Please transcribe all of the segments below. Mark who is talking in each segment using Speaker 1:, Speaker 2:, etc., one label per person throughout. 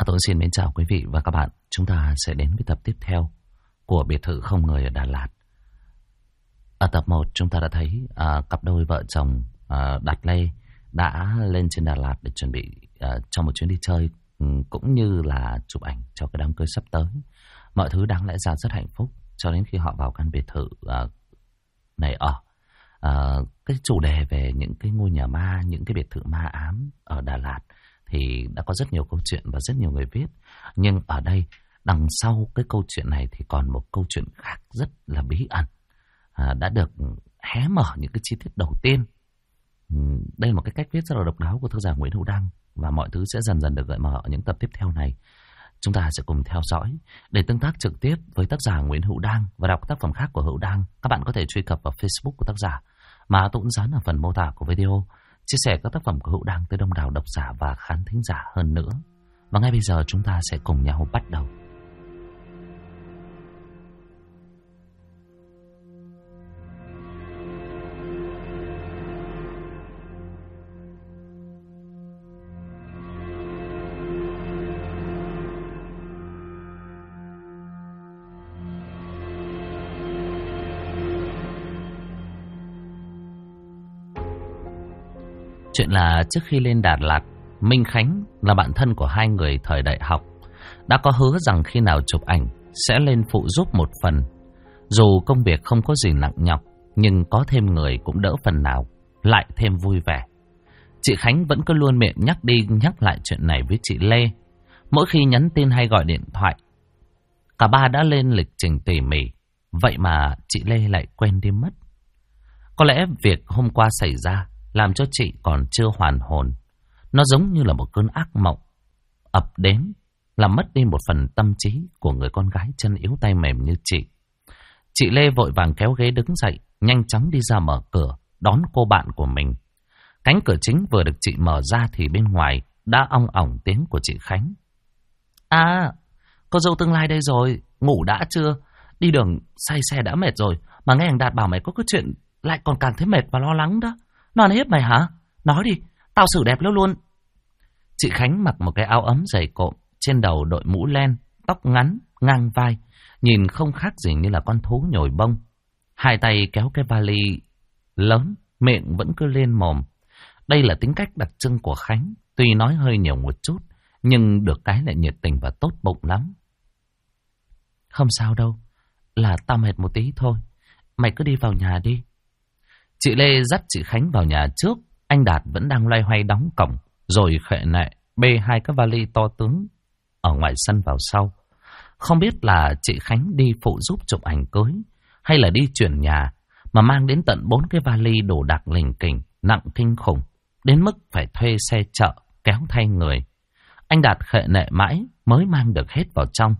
Speaker 1: Tuấn xin mến chào quý vị và các bạn. Chúng ta sẽ đến với tập tiếp theo của Biệt thự không người ở Đà Lạt. Ở tập 1 chúng ta đã thấy cặp đôi vợ chồng Đạt Lê đã lên trên Đà Lạt để chuẩn bị cho một chuyến đi chơi, cũng như là chụp ảnh cho cái đám cưới sắp tới. Mọi thứ đáng lẽ ra rất hạnh phúc cho đến khi họ vào căn biệt thự này ở. Cái chủ đề về những cái ngôi nhà ma, những cái biệt thự ma ám ở Đà Lạt thì đã có rất nhiều câu chuyện và rất nhiều người viết. Nhưng ở đây, đằng sau cái câu chuyện này thì còn một câu chuyện khác rất là bí ẩn, đã được hé mở những cái chi tiết đầu tiên. Đây là một cái cách viết rất là độc đáo của tác giả Nguyễn Hữu Đăng, và mọi thứ sẽ dần dần được gợi mở ở những tập tiếp theo này. Chúng ta sẽ cùng theo dõi. Để tương tác trực tiếp với tác giả Nguyễn Hữu Đăng và đọc tác phẩm khác của Hữu Đăng, các bạn có thể truy cập vào Facebook của tác giả mà tôi cũng dán ở phần mô tả của video, chia sẻ các tác phẩm của Hữu Đăng tới đông đảo độc giả và khán thính giả hơn nữa. Và ngay bây giờ chúng ta sẽ cùng nhau bắt đầu. Chuyện là trước khi lên Đà Lạt, Minh Khánh là bạn thân của hai người thời đại học, đã có hứa rằng khi nào chụp ảnh sẽ lên phụ giúp một phần. Dù công việc không có gì nặng nhọc, nhưng có thêm người cũng đỡ phần nào, lại thêm vui vẻ. Chị Khánh vẫn cứ luôn miệng nhắc đi nhắc lại chuyện này với chị Lê. Mỗi khi nhắn tin hay gọi điện thoại, cả ba đã lên lịch trình tỉ mỉ, vậy mà chị Lê lại quên đi mất. Có lẽ việc hôm qua xảy ra làm cho chị còn chưa hoàn hồn. Nó giống như là một cơn ác mộng ập đến, làm mất đi một phần tâm trí của người con gái chân yếu tay mềm như chị. Chị Lê vội vàng kéo ghế đứng dậy, nhanh chóng đi ra mở cửa, đón cô bạn của mình. Cánh cửa chính vừa được chị mở ra thì bên ngoài đã ong ỏng tiếng của chị Khánh. À, cô dâu tương lai đây rồi, ngủ đã chưa? Đi đường say xe đã mệt rồi, mà nghe thằng Đạt bảo mày có cái chuyện lại còn càng thấy mệt và lo lắng đó. Nó ăn hiếp mày hả? Nói đi, tao xử đẹp nó luôn. Chị Khánh mặc một cái áo ấm dày cộm, trên đầu đội mũ len, tóc ngắn, ngang vai, nhìn không khác gì như là con thú nhồi bông. Hai tay kéo cái vali lớn, miệng vẫn cứ lên mồm. Đây là tính cách đặc trưng của Khánh, tuy nói hơi nhiều một chút, nhưng được cái lại nhiệt tình và tốt bụng lắm. Không sao đâu, là tao mệt một tí thôi, mày cứ đi vào nhà đi. Chị Lê dắt chị Khánh vào nhà trước, anh Đạt vẫn đang loay hoay đóng cổng, rồi khệ nệ bê hai cái vali to tướng ở ngoài sân vào sau. Không biết là chị Khánh đi phụ giúp chụp ảnh cưới, hay là đi chuyển nhà, mà mang đến tận 4 cái vali đồ đạc lỉnh kỉnh, nặng kinh khủng, đến mức phải thuê xe chợ kéo thay người. Anh Đạt khệ nệ mãi mới mang được hết vào trong.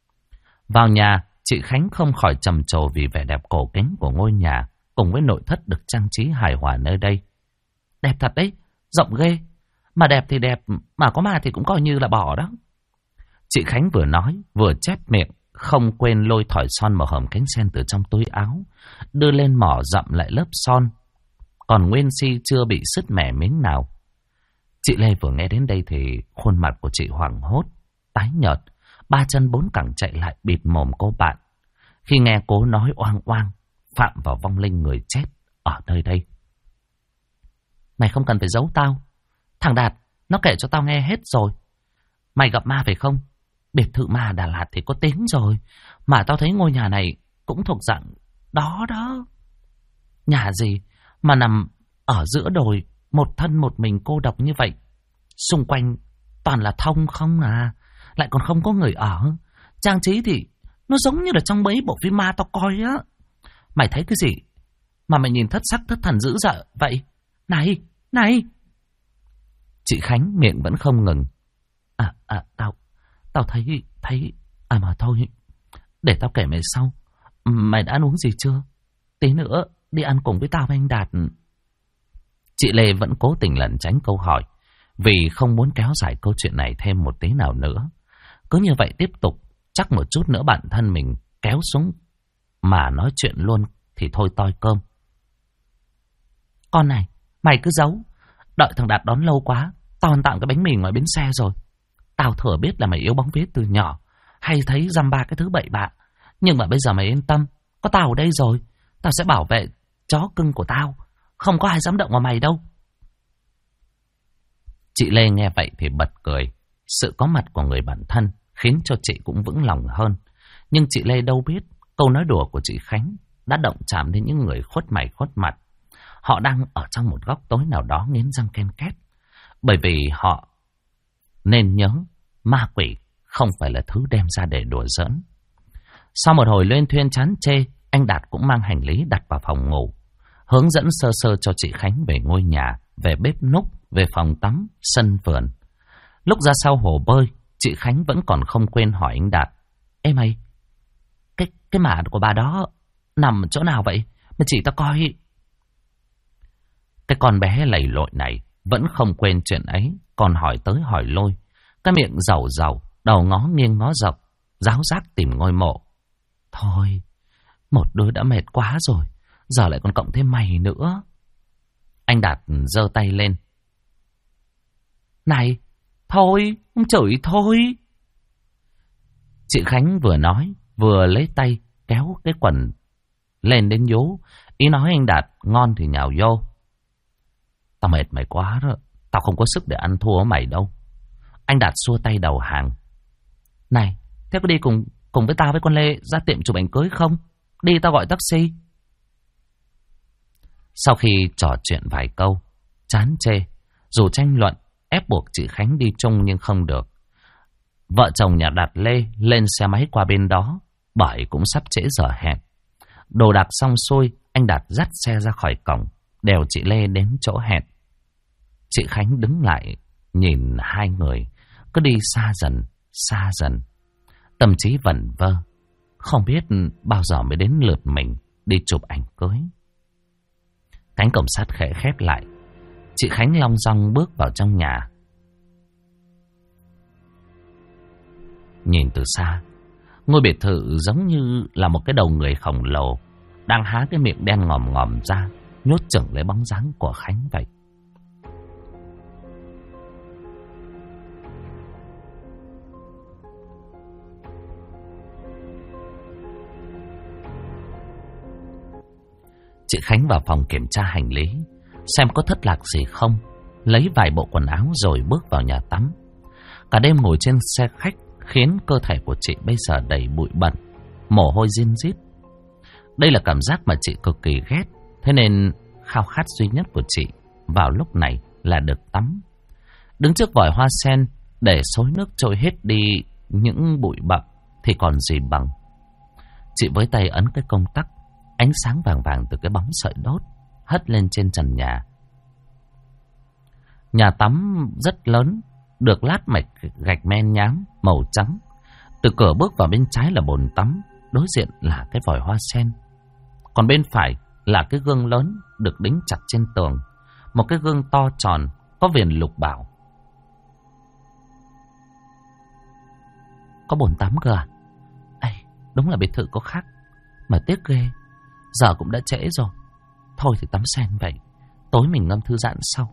Speaker 1: Vào nhà, chị Khánh không khỏi trầm trồ vì vẻ đẹp cổ kính của ngôi nhà, cùng với nội thất được trang trí hài hòa nơi đây. Đẹp thật đấy, rộng ghê. Mà đẹp thì đẹp, mà có ma thì cũng coi như là bỏ đó. Chị Khánh vừa nói, vừa chép miệng, không quên lôi thỏi son màu hồng cánh sen từ trong túi áo, đưa lên mỏ dặm lại lớp son, còn nguyên si chưa bị sứt mẻ miếng nào. Chị Lê vừa nghe đến đây thì khuôn mặt của chị hoảng hốt, tái nhợt, ba chân bốn cẳng chạy lại bịt mồm cô bạn, khi nghe cô nói oang oang, phạm vào vong linh người chết ở nơi đây. Mày không cần phải giấu tao. Thằng Đạt, nó kể cho tao nghe hết rồi. Mày gặp ma phải không? Biệt thự ma Đà Lạt thì có tiếng rồi, mà tao thấy ngôi nhà này cũng thuộc dạng đó đó. Nhà gì mà nằm ở giữa đồi, một thân một mình cô độc như vậy. Xung quanh toàn là thông không à, lại còn không có người ở. Trang trí thì nó giống như là trong mấy bộ phim ma tao coi á. Mày thấy cái gì mà mày nhìn thất sắc thất thần dữ dợ vậy? Này, này. Chị Khánh miệng vẫn không ngừng. Tao thấy, mà thôi, để tao kể mày sau. Mày đã ăn uống gì chưa? Tí nữa đi ăn cùng với tao với anh Đạt. Chị Lê vẫn cố tình lẩn tránh câu hỏi, vì không muốn kéo dài câu chuyện này thêm một tí nào nữa. Cứ như vậy tiếp tục, chắc một chút nữa bạn thân mình kéo xuống mà nói chuyện luôn thì thôi toi cơm. Con này, mày cứ giấu, đợi thằng Đạt đón lâu quá, tao ăn tặng cái bánh mì ngoài bến xe rồi. Tao thừa biết là mày yêu bóng vía từ nhỏ, hay thấy dăm ba cái thứ bậy bạ. Nhưng mà bây giờ mày yên tâm, có tao ở đây rồi, tao sẽ bảo vệ chó cưng của tao. Không có ai dám động vào mày đâu. Chị Lê nghe vậy thì bật cười. Sự có mặt của người bạn thân khiến cho chị cũng vững lòng hơn. Nhưng chị Lê đâu biết câu nói đùa của chị Khánh đã động chạm đến những người khuất mày khuất mặt. Họ đang ở trong một góc tối nào đó nghiến răng ken két. Bởi vì họ nên nhớ ma quỷ không phải là thứ đem ra để đùa giỡn. Sau một hồi luyên thuyên chán chê, anh Đạt cũng mang hành lý đặt vào phòng ngủ, hướng dẫn sơ sơ cho chị Khánh về ngôi nhà, về bếp núc, về phòng tắm, sân vườn. Lúc ra sau hồ bơi, chị Khánh vẫn còn không quên hỏi anh Đạt: Ê mày, cái mả của bà đó nằm chỗ nào vậy? Mà chỉ tao coi. Cái con bé lầy lội này vẫn không quên chuyện ấy, còn hỏi tới hỏi lui. Cái miệng giàu giàu, đầu ngó nghiêng ngó dọc, ráo rác tìm ngôi mộ. Thôi, một đứa đã mệt quá rồi, giờ lại còn cộng thêm mày nữa. Anh Đạt giơ tay lên. Này, thôi, ông chửi thôi. Chị Khánh vừa nói, vừa lấy tay kéo cái quần lên đến vú. Ý nói anh Đạt ngon thì nhào vô. Tao mệt mày quá rồi, tao không có sức để ăn thua mày đâu. Anh Đạt xua tay đầu hàng. Này, thế có đi cùng với tao với con Lê ra tiệm chụp ảnh cưới không? Đi tao gọi taxi. Sau khi trò chuyện vài câu, chán chê, dù tranh luận, ép buộc chị Khánh đi chung nhưng không được. Vợ chồng nhà Đạt Lê lên xe máy qua bên đó, bởi cũng sắp trễ giờ hẹn. Đồ đạc xong xuôi, anh Đạt dắt xe ra khỏi cổng, đèo chị Lê đến chỗ hẹn. Chị Khánh đứng lại, nhìn hai người, cứ đi xa dần. Tâm trí vẩn vơ, không biết bao giờ mới đến lượt mình đi chụp ảnh cưới. Cánh cổng sắt khẽ khép lại. Chị Khánh long dong bước vào trong nhà. Nhìn từ xa, ngôi biệt thự giống như là một cái đầu người khổng lồ đang há cái miệng đen ngòm ngòm ra, nhốt chừng lấy bóng dáng của Khánh vậy. Chị Khánh vào phòng kiểm tra hành lý, xem có thất lạc gì không, lấy vài bộ quần áo rồi bước vào nhà tắm. Cả đêm ngồi trên xe khách khiến cơ thể của chị bây giờ đầy bụi bẩn, mồ hôi rin rít. Đây là cảm giác mà chị cực kỳ ghét, thế nên khao khát duy nhất của chị vào lúc này là được tắm. Đứng trước vòi hoa sen để xối nước trôi hết đi những bụi bặm thì còn gì bằng. Chị với tay ấn cái công tắc, ánh sáng vàng vàng từ cái bóng sợi đốt hất lên trên trần nhà. Nhà tắm rất lớn, được lát mạch gạch men nhám màu trắng. Từ cửa bước vào bên trái là bồn tắm, đối diện là cái vòi hoa sen. Còn bên phải là cái gương lớn được đính chặt trên tường, một cái gương to tròn có viền lục bảo. Có bồn tắm cơ à? Ê, đúng là biệt thự có khác, mà tiếc ghê, giờ cũng đã trễ rồi. Thôi thì tắm sen vậy, tối mình ngâm thư giãn sau.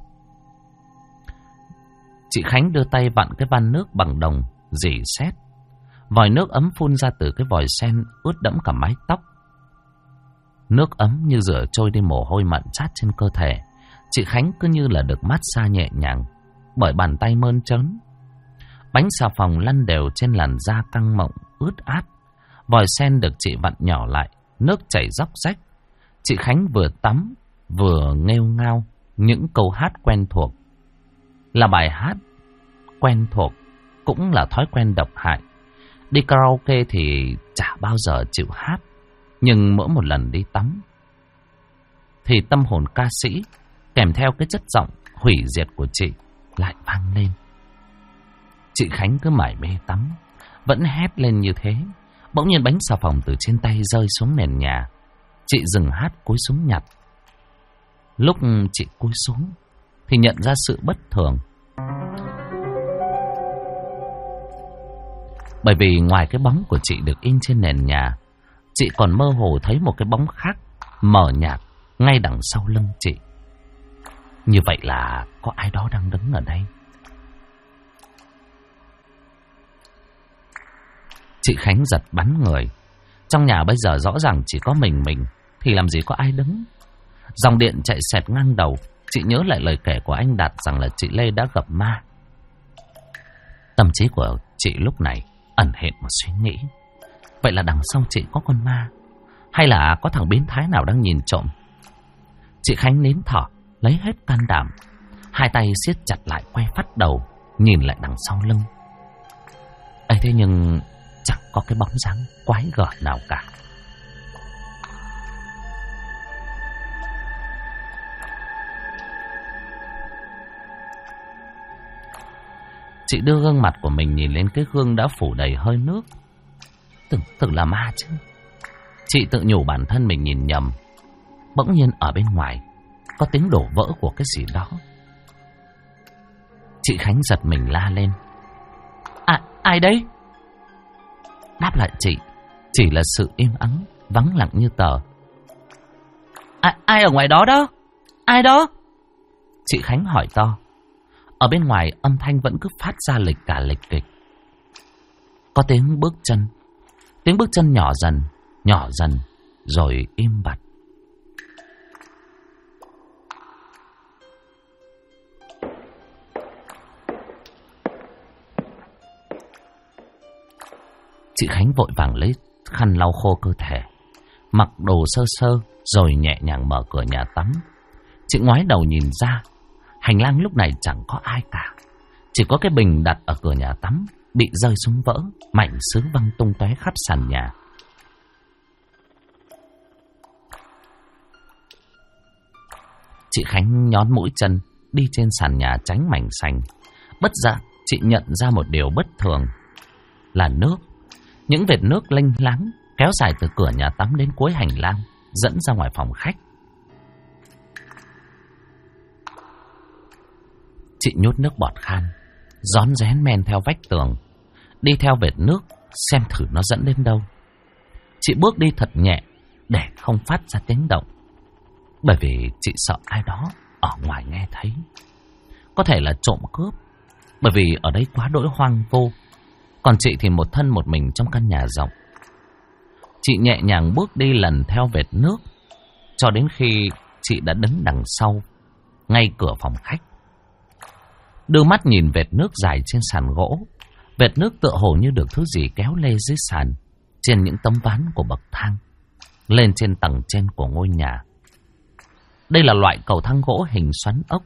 Speaker 1: Chị Khánh đưa tay vặn cái van nước bằng đồng, rỉ sét. Vòi nước ấm phun ra từ cái vòi sen ướt đẫm cả mái tóc. Nước ấm như rửa trôi đi mồ hôi mặn chát trên cơ thể. Chị Khánh cứ như là được mát xa nhẹ nhàng bởi bàn tay mơn trớn. Bánh xà phòng lăn đều trên làn da căng mọng ướt át. Vòi sen được chị vặn nhỏ lại, nước chảy róc rách. Chị Khánh vừa tắm vừa nghêu ngao những câu hát quen thuộc. Là bài hát quen thuộc, cũng là thói quen độc hại. Đi karaoke thì chả bao giờ chịu hát, nhưng mỗi một lần đi tắm thì tâm hồn ca sĩ kèm theo cái chất giọng hủy diệt của chị lại vang lên. Chị Khánh cứ mải mê tắm, vẫn hét lên như thế. Bỗng nhiên bánh xà phòng từ trên tay rơi xuống nền nhà. Chị dừng hát, cúi xuống nhặt. Lúc chị cúi xuống thì nhận ra sự bất thường. Bởi vì ngoài cái bóng của chị được in trên nền nhà, chị còn mơ hồ thấy một cái bóng khác mờ nhạt ngay đằng sau lưng chị. Như vậy là có ai đó đang đứng ở đây. Chị Khánh giật bắn người. Trong nhà bây giờ rõ ràng chỉ có mình thì làm gì có ai đứng. Dòng điện chạy xẹt ngang đầu. Chị nhớ lại lời kể của anh Đạt rằng là chị Lê đã gặp ma. Tâm trí của chị lúc này ẩn hiện một suy nghĩ. Vậy là đằng sau chị có con ma, hay là có thằng biến thái nào đang nhìn trộm? Chị Khánh nín thở, lấy hết can đảm, hai tay siết chặt lại, quay phát đầu nhìn lại đằng sau lưng. ấy thế nhưng chẳng có cái bóng dáng quái gở nào cả. Chị đưa gương mặt của mình nhìn lên cái gương đã phủ đầy hơi nước. Tưởng là ma chứ. Chị tự nhủ bản thân mình nhìn nhầm. Bỗng nhiên ở bên ngoài có tiếng đổ vỡ của cái gì đó. Chị Khánh giật mình la lên. Ai đấy? Đáp lại chị chỉ là sự im ắng, vắng lặng như tờ. Ai ở ngoài đó đó? Ai đó? Chị Khánh hỏi to. Ở bên ngoài âm thanh vẫn cứ phát ra lệch cả lệch kịch. Có tiếng bước chân. Tiếng bước chân nhỏ dần, rồi im bặt. Chị Khánh vội vàng lấy khăn lau khô cơ thể, mặc đồ sơ sơ, rồi nhẹ nhàng mở cửa nhà tắm. Chị ngoái đầu nhìn ra, hành lang lúc này chẳng có ai cả. Chỉ có cái bình đặt ở cửa nhà tắm bị rơi xuống vỡ, mảnh sứ văng tung tóe khắp sàn nhà. Chị Khánh nhón mũi chân đi trên sàn nhà tránh mảnh sành. Bất giác chị nhận ra một điều bất thường là nước. Những vệt nước lênh láng kéo dài từ cửa nhà tắm đến cuối hành lang, dẫn ra ngoài phòng khách. Chị nhốt nước bọt khan, rón rén men theo vách tường, đi theo vệt nước xem thử nó dẫn đến đâu. Chị bước đi thật nhẹ để không phát ra tiếng động, bởi vì chị sợ ai đó ở ngoài nghe thấy. Có thể là trộm cướp, bởi vì ở đây quá đỗi hoang vô. Còn chị thì một thân một mình trong căn nhà rộng. Chị nhẹ nhàng bước đi lần theo vệt nước, cho đến khi chị đã đứng đằng sau, ngay cửa phòng khách. Đưa mắt nhìn vệt nước dài trên sàn gỗ. Vệt nước tựa hồ như được thứ gì kéo lê dưới sàn, trên những tấm ván của bậc thang, lên trên tầng trên của ngôi nhà. Đây là loại cầu thang gỗ hình xoắn ốc.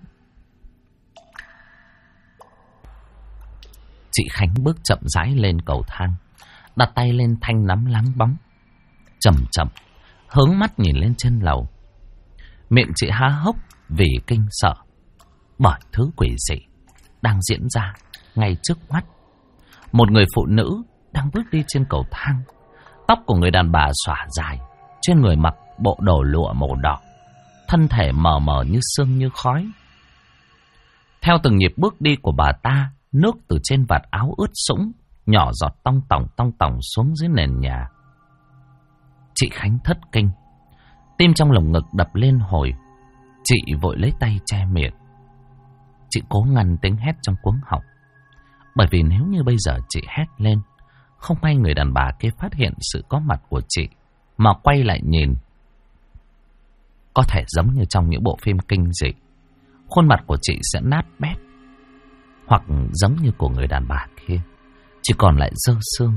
Speaker 1: Chị Khánh bước chậm rãi lên cầu thang, đặt tay lên thanh nắm láng bóng, chậm chậm hướng mắt nhìn lên trên lầu. Miệng chị há hốc vì kinh sợ bởi thứ quỷ dị đang diễn ra ngay trước mắt. Một người phụ nữ đang bước đi trên cầu thang. Tóc của người đàn bà xõa dài, trên người mặc bộ đồ lụa màu đỏ, thân thể mờ mờ như sương như khói. Theo từng nhịp bước đi của bà ta, nước từ trên vạt áo ướt sũng nhỏ giọt tong tòng xuống dưới nền nhà. Chị Khánh thất kinh, tim trong lồng ngực đập lên hồi. Chị vội lấy tay che miệng. Chị cố ngăn tiếng hét trong cuống họng, bởi vì nếu như bây giờ chị hét lên, không may người đàn bà kia phát hiện sự có mặt của chị mà quay lại nhìn, có thể giống như trong những bộ phim kinh dị, khuôn mặt của chị sẽ nát bét, hoặc giống như của người đàn bà kia, chỉ còn lại dơ xương.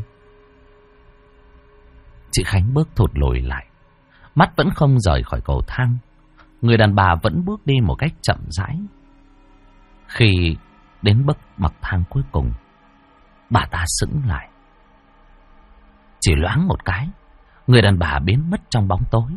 Speaker 1: Chị Khánh bước thụt lùi lại, mắt vẫn không rời khỏi cầu thang. Người đàn bà vẫn bước đi một cách chậm rãi. Khi đến bậc thang cuối cùng, bà ta sững lại. Chỉ loáng một cái, người đàn bà biến mất trong bóng tối.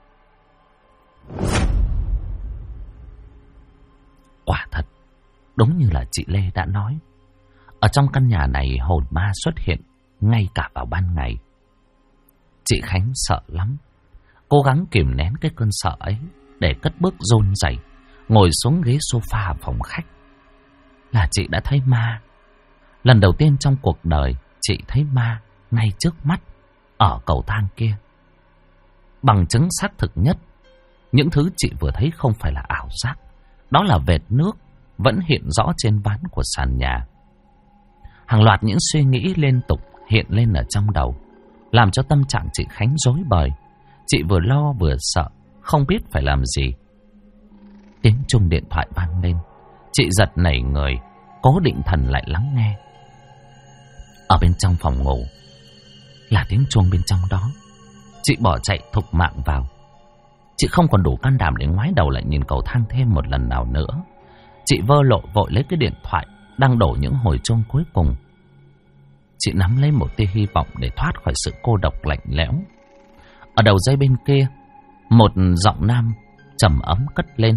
Speaker 1: Quả thật, đúng như là chị Lê đã nói, ở trong căn nhà này hồn ma xuất hiện ngay cả vào ban ngày. Chị Khánh sợ lắm, cố gắng kìm nén cái cơn sợ ấy để cất bước run rẩy ngồi xuống ghế sofa phòng khách. Là chị đã thấy ma. Lần đầu tiên trong cuộc đời chị thấy ma ngay trước mắt ở cầu thang kia. Bằng chứng xác thực nhất, những thứ chị vừa thấy không phải là ảo giác. Đó là vệt nước vẫn hiện rõ trên ván của sàn nhà. Hàng loạt những suy nghĩ liên tục hiện lên ở trong đầu, làm cho tâm trạng chị Khánh rối bời. Chị vừa lo vừa sợ, không biết phải làm gì. Tiếng chuông điện thoại vang lên. Chị giật nảy người, cố định thần lại lắng nghe. Ở bên trong phòng ngủ là tiếng chuông bên trong đó. Chị bỏ chạy thục mạng vào. Chị không còn đủ can đảm để ngoái đầu lại nhìn cầu thang thêm một lần nào nữa. Chị vơ lộ vội lấy cái điện thoại đang đổ những hồi chuông cuối cùng. Chị nắm lấy một tia hy vọng để thoát khỏi sự cô độc lạnh lẽo. Ở đầu dây bên kia, một giọng nam trầm ấm cất lên.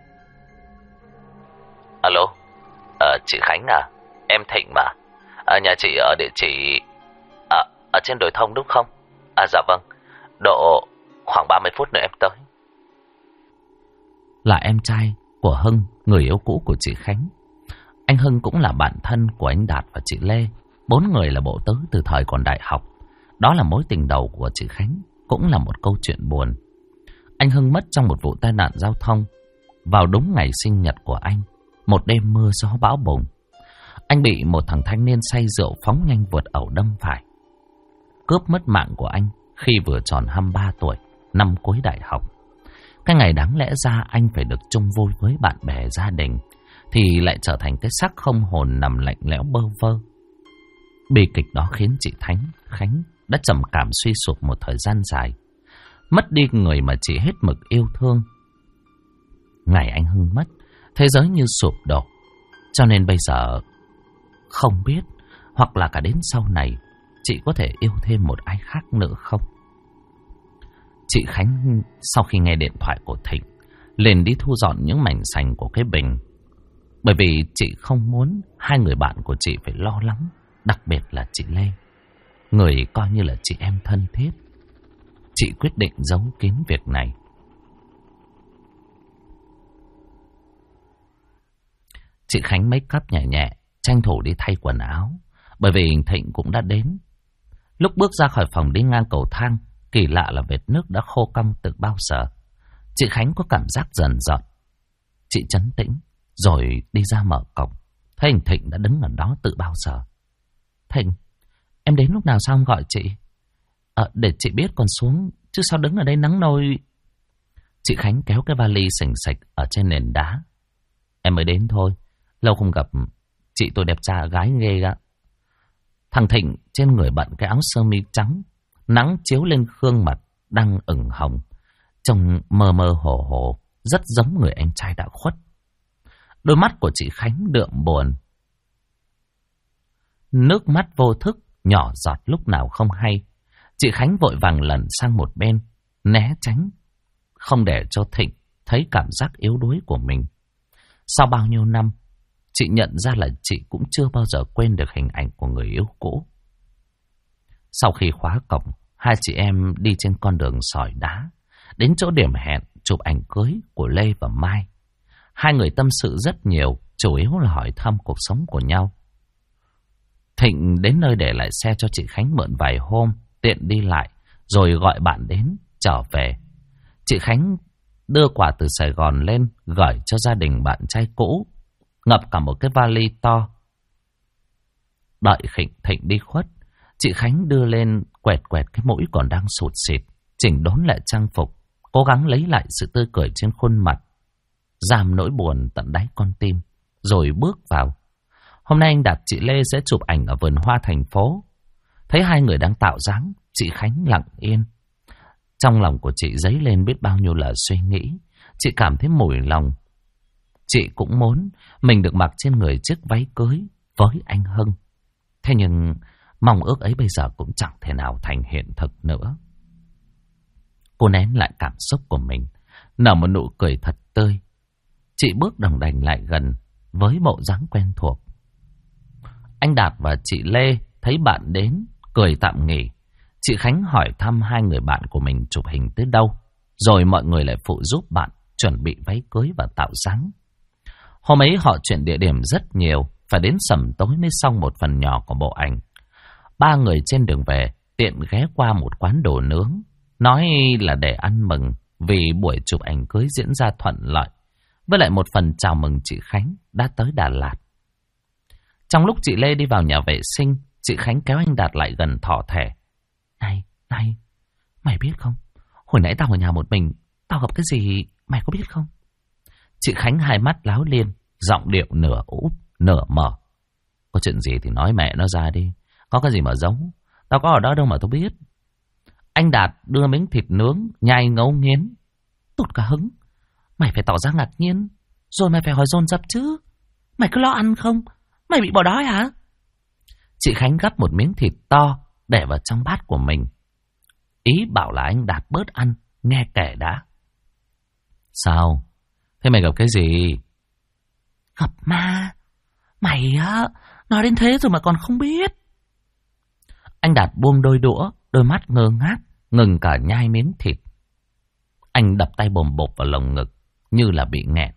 Speaker 1: Alo, chị Khánh à, em Thịnh mà. Nhà chị ở địa chỉ ở trên đồi thông đúng không? Dạ vâng, độ khoảng 30 phút nữa em tới. Là em trai của Hưng, người yêu cũ của chị Khánh. Anh Hưng cũng là bạn thân của anh Đạt và chị Lê. 4 người là bộ tứ từ thời còn đại học. Đó là mối tình đầu của chị Khánh, cũng là một câu chuyện buồn. Anh Hưng mất trong một vụ tai nạn giao thông vào đúng ngày sinh nhật của anh. Một đêm mưa gió bão bùng, anh bị một thằng thanh niên say rượu phóng nhanh vượt ẩu đâm phải, cướp mất mạng của anh khi vừa tròn 23 tuổi, năm cuối đại học. Cái ngày đáng lẽ ra anh phải được chung vui với bạn bè gia đình, thì lại trở thành cái xác không hồn nằm lạnh lẽo bơ vơ. Bi kịch đó khiến chị Khánh đã trầm cảm suy sụp một thời gian dài, mất đi người mà chị hết mực yêu thương. Ngày anh Hưng mất, thế giới như sụp đổ. Cho nên bây giờ không biết, hoặc là cả đến sau này, chị có thể yêu thêm một ai khác nữa không? Chị Khánh sau khi nghe điện thoại của Thịnh, liền đi thu dọn những mảnh sành của cái bình. Bởi vì chị không muốn hai người bạn của chị phải lo lắng, đặc biệt là chị Lê, người coi như là chị em thân thiết. Chị quyết định giấu kín việc này. Chị Khánh make up nhẹ nhẹ, tranh thủ đi thay quần áo, bởi vì Thịnh cũng đã đến. Lúc bước ra khỏi phòng đi ngang cầu thang, kỳ lạ là vệt nước đã khô cong từ bao giờ. Chị Khánh có cảm giác dần dần. Chị trấn tĩnh, rồi đi ra mở cổng. Thấy anh Thịnh đã đứng ở đó từ bao giờ. Thịnh, em đến lúc nào sao không gọi chị? Để chị biết còn xuống, chứ sao đứng ở đây nắng nôi. Chị Khánh kéo cái vali sành sạch ở trên nền đá. Em mới đến thôi, lâu không gặp, chị tôi đẹp trai gái ghê ạ. Thằng Thịnh trên người bận cái áo sơ mi trắng, nắng chiếu lên gương mặt đang ửng hồng, trông mơ mơ hồ hồ, rất giống người anh trai đã khuất. Đôi mắt của chị Khánh đượm buồn, nước mắt vô thức nhỏ giọt lúc nào không hay. Chị Khánh vội vàng lẩn sang một bên, né tránh, không để cho Thịnh thấy cảm giác yếu đuối của mình. Sau bao nhiêu năm, chị nhận ra là chị cũng chưa bao giờ quên được hình ảnh của người yêu cũ. Sau khi khóa cổng, hai chị em đi trên con đường sỏi đá, đến chỗ điểm hẹn chụp ảnh cưới của Lê và Mai. Hai người tâm sự rất nhiều, chủ yếu là hỏi thăm cuộc sống của nhau. Thịnh đến nơi để lại xe cho chị Khánh mượn vài hôm, tiện đi lại, rồi gọi bạn đến, trở về. Chị Khánh đưa quà từ Sài Gòn lên, gửi cho gia đình bạn trai cũ, ngập cả một cái vali to. Đợi Thịnh đi khuất, chị Khánh đưa lên quẹt quẹt cái mũi còn đang sụt sịt, chỉnh đốn lại trang phục, cố gắng lấy lại sự tươi cười trên khuôn mặt, giảm nỗi buồn tận đáy con tim, rồi bước vào. Hôm nay anh Đạt chị Lê sẽ chụp ảnh ở vườn hoa thành phố. Thấy hai người đang tạo dáng, chị Khánh lặng yên. Trong lòng của chị dấy lên biết bao nhiêu là suy nghĩ. Chị cảm thấy mủi lòng. Chị cũng muốn mình được mặc trên người chiếc váy cưới với anh Hưng. Thế nhưng mong ước ấy bây giờ cũng chẳng thể nào thành hiện thực nữa. Cô nén lại cảm xúc của mình, nở một nụ cười thật tươi. Chị bước đồng đành lại gần với bộ dáng quen thuộc. Anh Đạt và chị Lê thấy bạn đến, cười tạm nghỉ. Chị Khánh hỏi thăm hai người bạn của mình chụp hình tới đâu, rồi mọi người lại phụ giúp bạn chuẩn bị váy cưới và tạo dáng. Hôm ấy họ chuyển địa điểm rất nhiều, phải đến sẩm tối mới xong một phần nhỏ của bộ ảnh. Ba người trên đường về tiện ghé qua một quán đồ nướng, nói là để ăn mừng vì buổi chụp ảnh cưới diễn ra thuận lợi, với lại một phần chào mừng chị Khánh đã tới Đà Lạt. Trong lúc chị Lê đi vào nhà vệ sinh, Chị Khánh kéo anh Đạt lại gần thỏ thẻ. Này, mày biết không? Hồi nãy tao ở nhà một mình, tao gặp cái gì mày có biết không? Chị Khánh hai mắt láo liên, giọng điệu nửa úp, nửa mở. Có chuyện gì thì nói mẹ nó ra đi. Có cái gì mà giấu. Tao có ở đó đâu mà tao biết. Anh Đạt đưa miếng thịt nướng, nhai ngấu nghiến. Tụt cả hứng. Mày phải tỏ ra ngạc nhiên, rồi mày phải hỏi dồn dập chứ. Mày cứ lo ăn không? Mày bị bỏ đói hả? Chị Khánh gắp một miếng thịt to để vào trong bát của mình. Ý bảo là anh Đạt bớt ăn, nghe kể đã. Sao? Thế mày gặp cái gì? Gặp ma. Mày á, nói đến thế rồi mà còn không biết. Anh Đạt buông đôi đũa, đôi mắt ngơ ngác, ngừng cả nhai miếng thịt. Anh đập tay bồm bộp vào lồng ngực, như là bị nghẹn.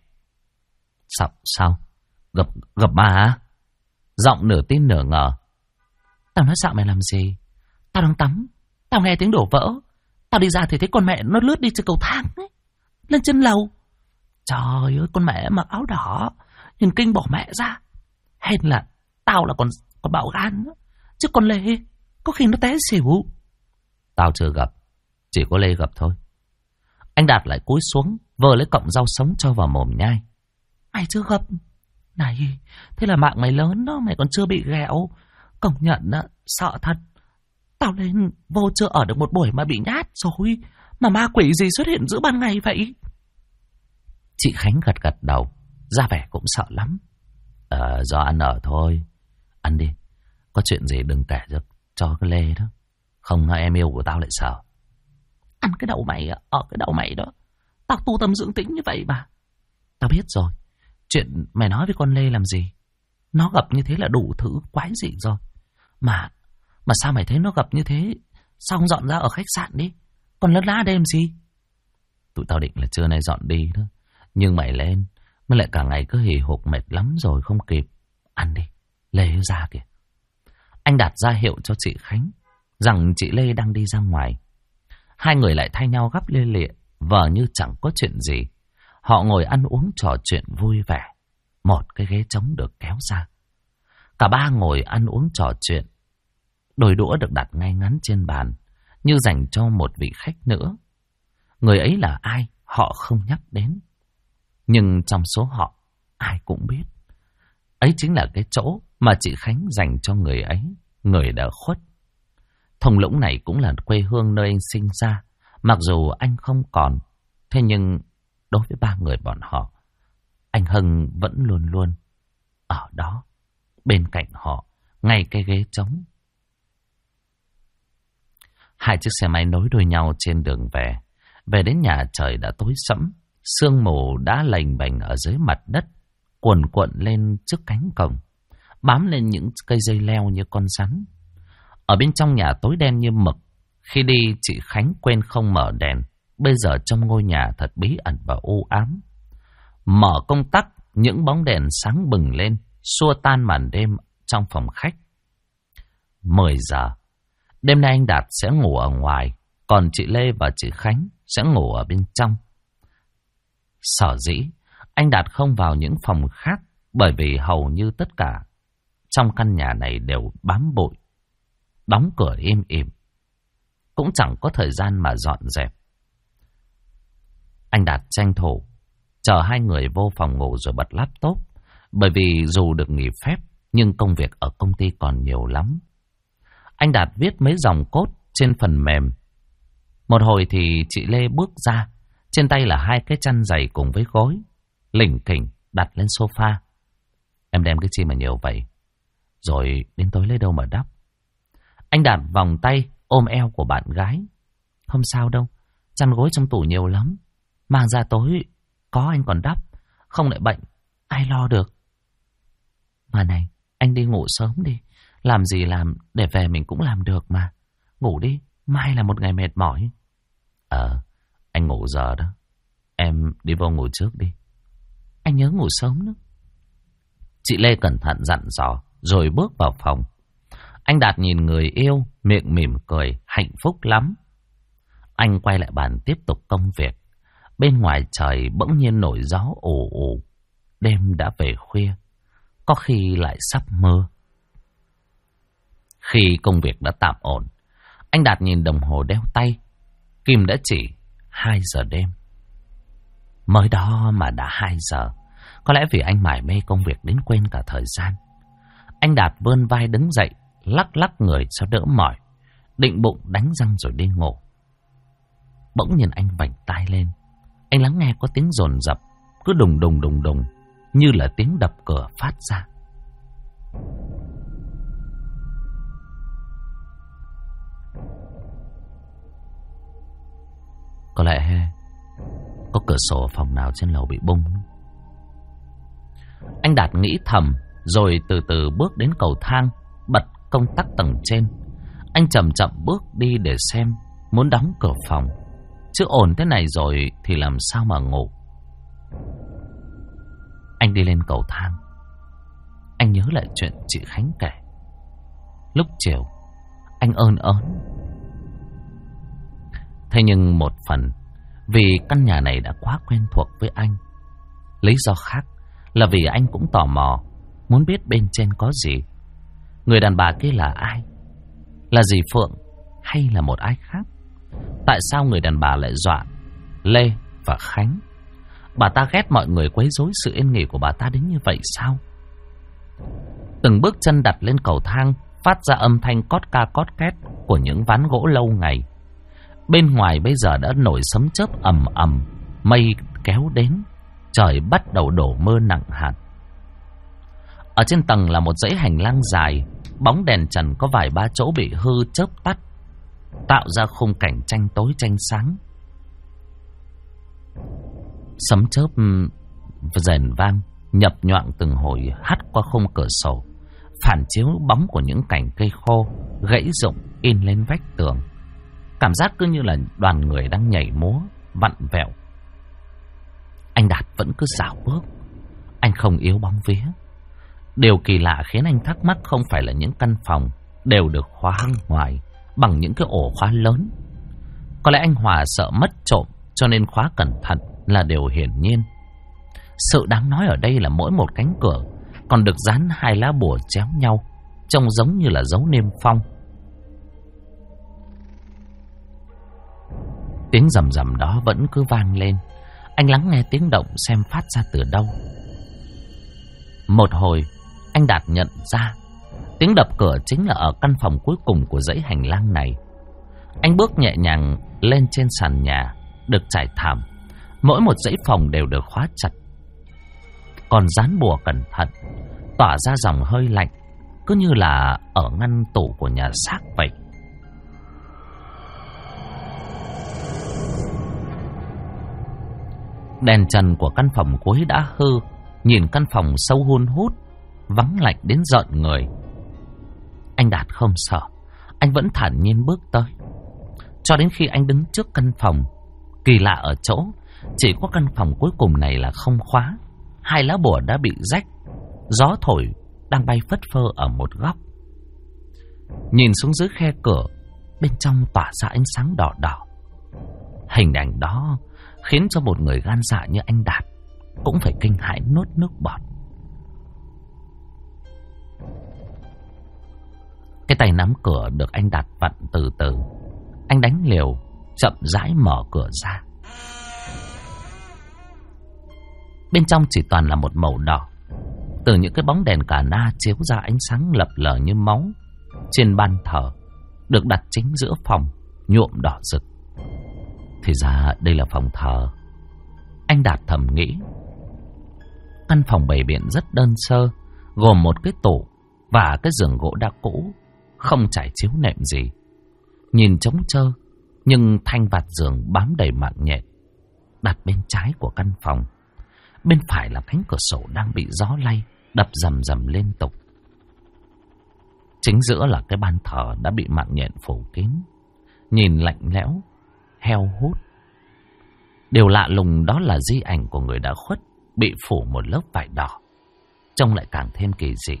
Speaker 1: Sao? Gặp ma á? Giọng nửa tin nửa ngờ. Tao nói xạo mày làm gì? Tao đang tắm, tao nghe tiếng đổ vỡ. Tao đi ra thì thấy con mẹ nó lướt đi trên cầu thang ấy, lên trên lầu. Trời ơi, con mẹ mặc áo đỏ, nhìn kinh bỏ mẹ ra. Hèn là tao là con bạo gan nữa. Chứ con Lê có khi nó té xỉu. Tao chưa gặp, chỉ có Lê gặp thôi. Anh Đạt lại cúi xuống, vờ lấy cọng rau sống cho vào mồm nhai. Mày chưa gặp? Này, thế là mạng mày lớn đó, mày còn chưa bị ghẹo. Công nhận á, sợ thật. Tao lên vô chưa ở được một buổi mà bị nhát rồi. Mà ma quỷ gì xuất hiện giữa ban ngày vậy? Chị Khánh gật đầu, ra vẻ cũng sợ lắm. Do ăn ở thôi. Ăn đi, có chuyện gì đừng kể cho cái Lê đó. Không em yêu của tao lại sợ. Ăn cái đầu mày, ở cái đầu mày đó. Tao tu tâm dưỡng tĩnh như vậy mà. Tao biết rồi. Chuyện mày nói với con Lê làm gì? Nó gặp như thế là đủ thứ quái dị rồi. Mà sao mày thấy nó gặp như thế? Sao không dọn ra ở khách sạn đi? Còn lất lá đêm gì? Tụi tao định là trưa nay dọn đi đó. Nhưng mày lên, mới lại cả ngày cứ hì hục mệt lắm rồi không kịp. Ăn đi, Lê ra kìa. Anh Đạt ra hiệu cho chị Khánh rằng chị Lê đang đi ra ngoài. Hai người lại thay nhau gắp lê lịa, vờ như chẳng có chuyện gì. Họ ngồi ăn uống trò chuyện vui vẻ. Một cái ghế trống được kéo ra. Cả ba ngồi ăn uống trò chuyện. Đôi đũa được đặt ngay ngắn trên bàn, như dành cho một vị khách nữa. Người ấy là ai, họ không nhắc đến. Nhưng trong số họ, ai cũng biết. Ấy chính là cái chỗ mà chị Khánh dành cho người ấy, người đã khuất. Thung Lũng này cũng là quê hương nơi anh sinh ra. Mặc dù anh không còn, thế nhưng đối với ba người bọn họ, anh Hưng vẫn luôn luôn ở đó, bên cạnh họ, ngay cái ghế trống. Hai chiếc xe máy nối đuôi nhau trên đường về. Về đến nhà trời đã tối sẫm, sương mù đã lềnh bềnh ở dưới mặt đất, cuồn cuộn lên trước cánh cổng, bám lên những cây dây leo như con rắn. Ở bên trong nhà tối đen như mực. Khi đi, chị Khánh quên không mở đèn. Bây giờ trong ngôi nhà thật bí ẩn và u ám. Mở công tắc, những bóng đèn sáng bừng lên, xua tan màn đêm trong phòng khách. 10 giờ. Đêm nay anh Đạt sẽ ngủ ở ngoài, còn chị Lê và chị Khánh sẽ ngủ ở bên trong. Sở dĩ, anh Đạt không vào những phòng khác, bởi vì hầu như tất cả trong căn nhà này đều bám bụi, đóng cửa im ỉm, cũng chẳng có thời gian mà dọn dẹp. Anh Đạt tranh thủ chờ hai người vô phòng ngủ rồi bật laptop, bởi vì dù được nghỉ phép nhưng công việc ở công ty còn nhiều lắm. Anh Đạt viết mấy dòng code trên phần mềm. Một hồi thì chị Lê bước ra, trên tay là hai cái chăn dày cùng với gối, lỉnh kỉnh đặt lên sofa. Em đem cái chi mà nhiều vậy? Rồi đến tối lấy đâu mà đắp? Anh Đạt vòng tay ôm eo của bạn gái. Không sao đâu, chăn gối trong tủ nhiều lắm. Mang ra tối có anh còn đắp, không lại bệnh, ai lo được. Mà này, anh đi ngủ sớm đi. Làm gì làm, để về mình cũng làm được mà. Ngủ đi, mai là một ngày mệt mỏi. Anh ngủ giờ đó. Em đi vô ngủ trước đi. Anh nhớ ngủ sớm nữa. Chị Lê cẩn thận dặn dò, rồi bước vào phòng. Anh Đạt nhìn người yêu, miệng mỉm cười, hạnh phúc lắm. Anh quay lại bàn tiếp tục công việc. Bên ngoài trời bỗng nhiên nổi gió ù ù. Đêm đã về khuya, có khi lại sắp mưa. Khi công việc đã tạm ổn, anh Đạt nhìn đồng hồ đeo tay. Kim đã chỉ 2 giờ đêm. Mới đó mà đã 2 giờ. Có lẽ vì anh mải mê công việc đến quên cả thời gian. Anh Đạt vươn vai đứng dậy, lắc lắc người cho đỡ mỏi, định bụng đánh răng rồi đi ngủ. Bỗng nhiên anh vành tai lên. Anh lắng nghe có tiếng dồn dập, cứ đùng đùng đùng đùng, như là tiếng đập cửa phát ra. Có lẽ có cửa sổ phòng nào trên lầu bị bung. Anh Đạt nghĩ thầm, rồi từ từ bước đến cầu thang, bật công tắc tầng trên. Anh chậm chậm bước đi để xem, muốn đóng cửa phòng. Chứ ổn thế này rồi thì làm sao mà ngủ. Anh đi lên cầu thang. Anh nhớ lại chuyện chị Khánh kể. Lúc chiều anh ơn ớn. Thế nhưng một phần vì căn nhà này đã quá quen thuộc với anh. Lý do khác là vì anh cũng tò mò, muốn biết bên trên có gì. Người đàn bà kia là ai? Là dì Phượng hay là một ai khác? Tại sao người đàn bà lại dọa Lê và Khánh? Bà ta ghét mọi người quấy rối sự yên nghỉ của bà ta đến như vậy sao? Từng bước chân đặt lên cầu thang phát ra âm thanh cót ca cót két của những ván gỗ lâu ngày. Bên ngoài bây giờ đã nổi sấm chớp ầm ầm, mây kéo đến, trời bắt đầu đổ mưa nặng hạt. Ở trên tầng là một dãy hành lang dài, bóng đèn trần có vài ba chỗ bị hư chớp tắt, tạo ra khung cảnh tranh tối tranh sáng. Sấm chớp rền vang, nhập nhoạng từng hồi hắt qua khung cửa sổ, phản chiếu bóng của những cành cây khô gãy rụng in lên vách tường. Cảm giác cứ như là đoàn người đang nhảy múa, vặn vẹo. Anh Đạt vẫn cứ dạo bước. Anh không yếu bóng vía. Điều kỳ lạ khiến anh thắc mắc không phải là những căn phòng đều được khóa ngoài bằng những cái ổ khóa lớn. Có lẽ anh Hòa sợ mất trộm cho nên khóa cẩn thận là điều hiển nhiên. Sự đáng nói ở đây là mỗi một cánh cửa còn được dán 2 lá bùa chéo nhau, trông giống như là dấu niêm phong. Tiếng rầm rầm đó vẫn cứ vang lên. Anh lắng nghe tiếng động xem phát ra từ đâu. Một hồi anh Đạt nhận ra tiếng đập cửa chính là ở căn phòng cuối cùng của dãy hành lang này. Anh bước nhẹ nhàng lên trên sàn nhà được trải thảm. Mỗi một dãy phòng đều được khóa chặt, còn dán bùa cẩn thận, tỏa ra dòng hơi lạnh, cứ như là ở ngăn tủ của nhà xác vậy. Đèn trần của căn phòng cuối đã hư, nhìn căn phòng sâu hun hút, vắng lạnh đến rợn người. Anh Đạt không sợ, anh vẫn thản nhiên bước tới. Cho đến khi anh đứng trước căn phòng, kỳ lạ ở chỗ chỉ có căn phòng cuối cùng này là không khóa. 2 lá bùa đã bị rách, gió thổi đang bay phất phơ ở một góc. Nhìn xuống dưới khe cửa, bên trong tỏa ra ánh sáng đỏ đỏ. Hình ảnh đó khiến cho một người gan dạ như anh Đạt cũng phải kinh hãi nuốt nước bọt. Cái tay nắm cửa được anh Đạt vặn từ từ. Anh đánh liều, chậm rãi mở cửa ra. Bên trong chỉ toàn là một màu đỏ. Từ những cái bóng đèn cà na chiếu ra ánh sáng lập lờ như máu. Trên ban thờ được đặt chính giữa phòng, nhuộm đỏ rực. Thì ra đây là phòng thờ. Anh Đạt thầm nghĩ. Căn phòng bày biện rất đơn sơ, gồm một cái tủ và cái giường gỗ đã cũ, không trải chiếu nệm gì. Nhìn trống trơ, nhưng thanh vạt giường bám đầy mạng nhện. Đặt bên trái của căn phòng, bên phải là cánh cửa sổ đang bị gió lay, đập rầm rầm liên tục. Chính giữa là cái ban thờ đã bị mạng nhện phủ kín, nhìn lạnh lẽo, heo hút. Điều lạ lùng đó là di ảnh của người đã khuất bị phủ một lớp vải đỏ, trông lại càng thêm kỳ dị.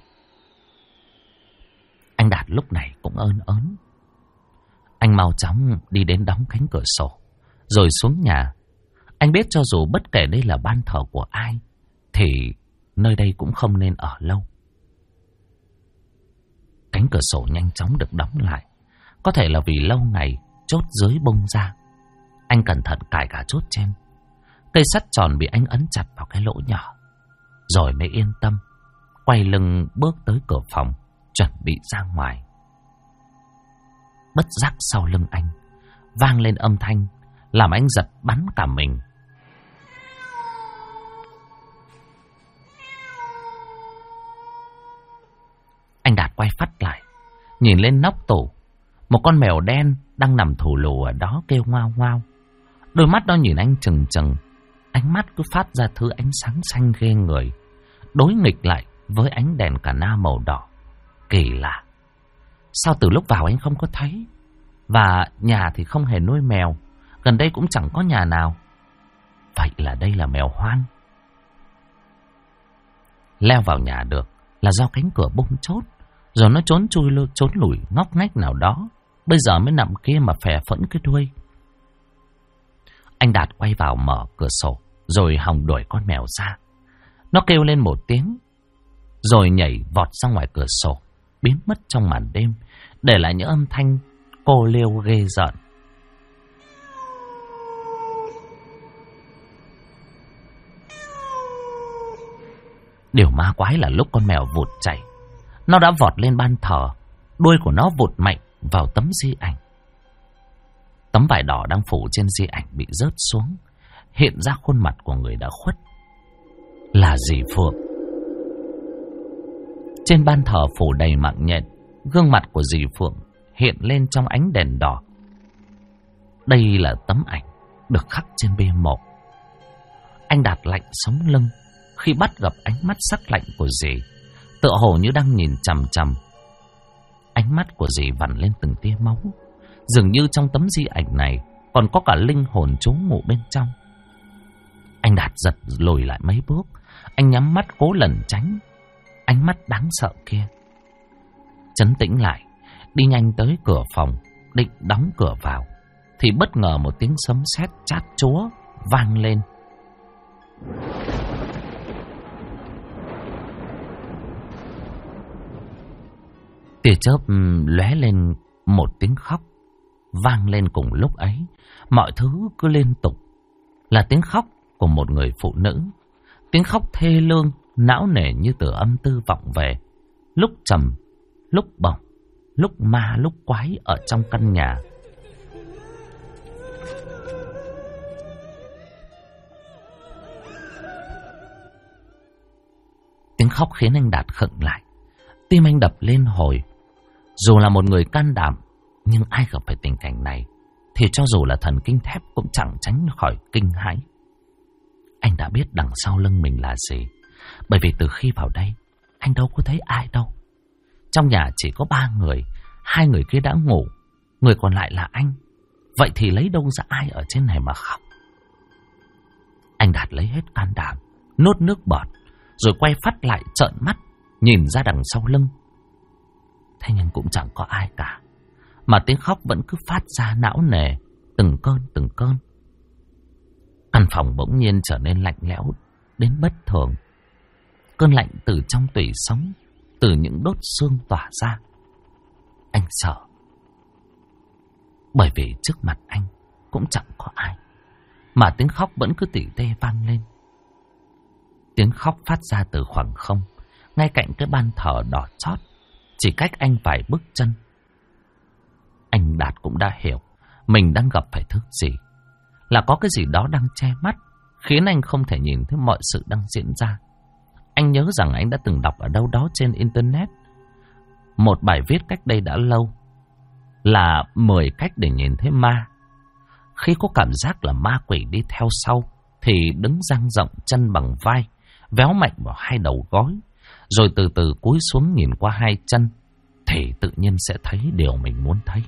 Speaker 1: Anh Đạt lúc này cũng ớn ớn. Anh mau chóng đi đến đóng cánh cửa sổ, rồi xuống nhà. Anh biết cho dù bất kể đây là ban thờ của ai, thì nơi đây cũng không nên ở lâu. Cánh cửa sổ nhanh chóng được đóng lại. Có thể là vì lâu ngày chốt dưới bung ra. Anh cẩn thận cài cả chốt trên. Cây sắt tròn bị anh ấn chặt vào cái lỗ nhỏ. Rồi mới yên tâm quay lưng bước tới cửa phòng, chuẩn bị ra ngoài. Bất giác sau lưng anh vang lên âm thanh làm anh giật bắn cả mình. Anh Đạt quay phắt lại, nhìn lên nóc tủ. Một con mèo đen đang nằm thù lù ở đó kêu ngoao ngoao. Đôi mắt nó nhìn anh chừng chừng, ánh mắt cứ phát ra thứ ánh sáng xanh ghê người, đối nghịch lại với ánh đèn cả na màu đỏ. Kỳ lạ, sao từ lúc vào anh không có thấy? Và nhà thì không hề nuôi mèo, gần đây cũng chẳng có nhà nào. Vậy là đây là mèo hoang. Leo vào nhà được là do cánh cửa bung chốt, rồi nó trốn lủi ngóc ngách nào đó, bây giờ mới nằm kia mà phè phẫn cái đuôi. Anh Đạt quay vào mở cửa sổ, rồi hòng đuổi con mèo ra. Nó kêu lên một tiếng, rồi nhảy vọt ra ngoài cửa sổ, biến mất trong màn đêm, để lại những âm thanh cô liêu ghê rợn. Điều ma quái là lúc con mèo vụt chạy, nó đã vọt lên ban thờ, đuôi của nó vụt mạnh vào tấm di ảnh. Tấm vải đỏ đang phủ trên di ảnh bị rớt xuống, hiện ra khuôn mặt của người đã khuất, là dì Phượng. Trên ban thờ phủ đầy mạng nhện, gương mặt của dì Phượng hiện lên trong ánh đèn đỏ. Đây là tấm ảnh được khắc trên bia mộ. Anh Đạt lạnh sống lưng khi bắt gặp ánh mắt sắc lạnh của dì, tựa hồ như đang nhìn chằm chằm. Ánh mắt của dì vằn lên từng tia máu, dường như trong tấm di ảnh này còn có cả linh hồn trú ngụ bên trong. Anh Đạt giật lùi lại mấy bước, anh nhắm mắt cố lẩn tránh ánh mắt đáng sợ kia. Trấn tĩnh lại, đi nhanh tới cửa phòng, định đóng cửa vào, thì bất ngờ một tiếng sấm sét chát chúa vang lên. Tia chớp lóe lên, một tiếng khóc vang lên cùng lúc ấy. Mọi thứ cứ liên tục, là tiếng khóc của một người phụ nữ, tiếng khóc thê lương, não nề như từ âm tư vọng về, lúc trầm, lúc bổng, lúc ma, lúc quái ở trong căn nhà. Tiếng khóc khiến anh Đạt khựng lại, tim anh đập lên hồi. Dù là một người can đảm, nhưng ai gặp phải tình cảnh này thì cho dù là thần kinh thép cũng chẳng tránh khỏi kinh hãi. Anh đã biết đằng sau lưng mình là gì, bởi vì từ khi vào đây anh đâu có thấy ai đâu. Trong nhà chỉ có 3 người, 2 người kia đã ngủ, người còn lại là anh. Vậy thì lấy đâu ra ai ở trên này mà khóc? Anh Đạt lấy hết can đảm, nuốt nước bọt, rồi quay phắt lại trợn mắt nhìn ra đằng sau lưng. Thế nhưng cũng chẳng có ai cả, mà tiếng khóc vẫn cứ phát ra não nề, từng cơn. Căn phòng bỗng nhiên trở nên lạnh lẽo đến bất thường. Cơn lạnh từ trong tủy sống, từ những đốt xương tỏa ra. Anh sợ, bởi vì trước mặt anh cũng chẳng có ai, mà tiếng khóc vẫn cứ tỉ tê vang lên. Tiếng khóc phát ra từ khoảng không, ngay cạnh cái ban thờ đỏ chót, chỉ cách anh vài bước chân. Anh Đạt cũng đã hiểu mình đang gặp phải thứ gì, là có cái gì đó đang che mắt, khiến anh không thể nhìn thấy mọi sự đang diễn ra. Anh nhớ rằng anh đã từng đọc ở đâu đó trên Internet một bài viết cách đây đã lâu, là 10 cách để nhìn thấy ma. Khi có cảm giác là ma quỷ đi theo sau, thì đứng dang rộng chân bằng vai, véo mạnh vào 2 đầu gối, rồi từ từ cúi xuống nhìn qua 2 chân, thì tự nhiên sẽ thấy điều mình muốn thấy.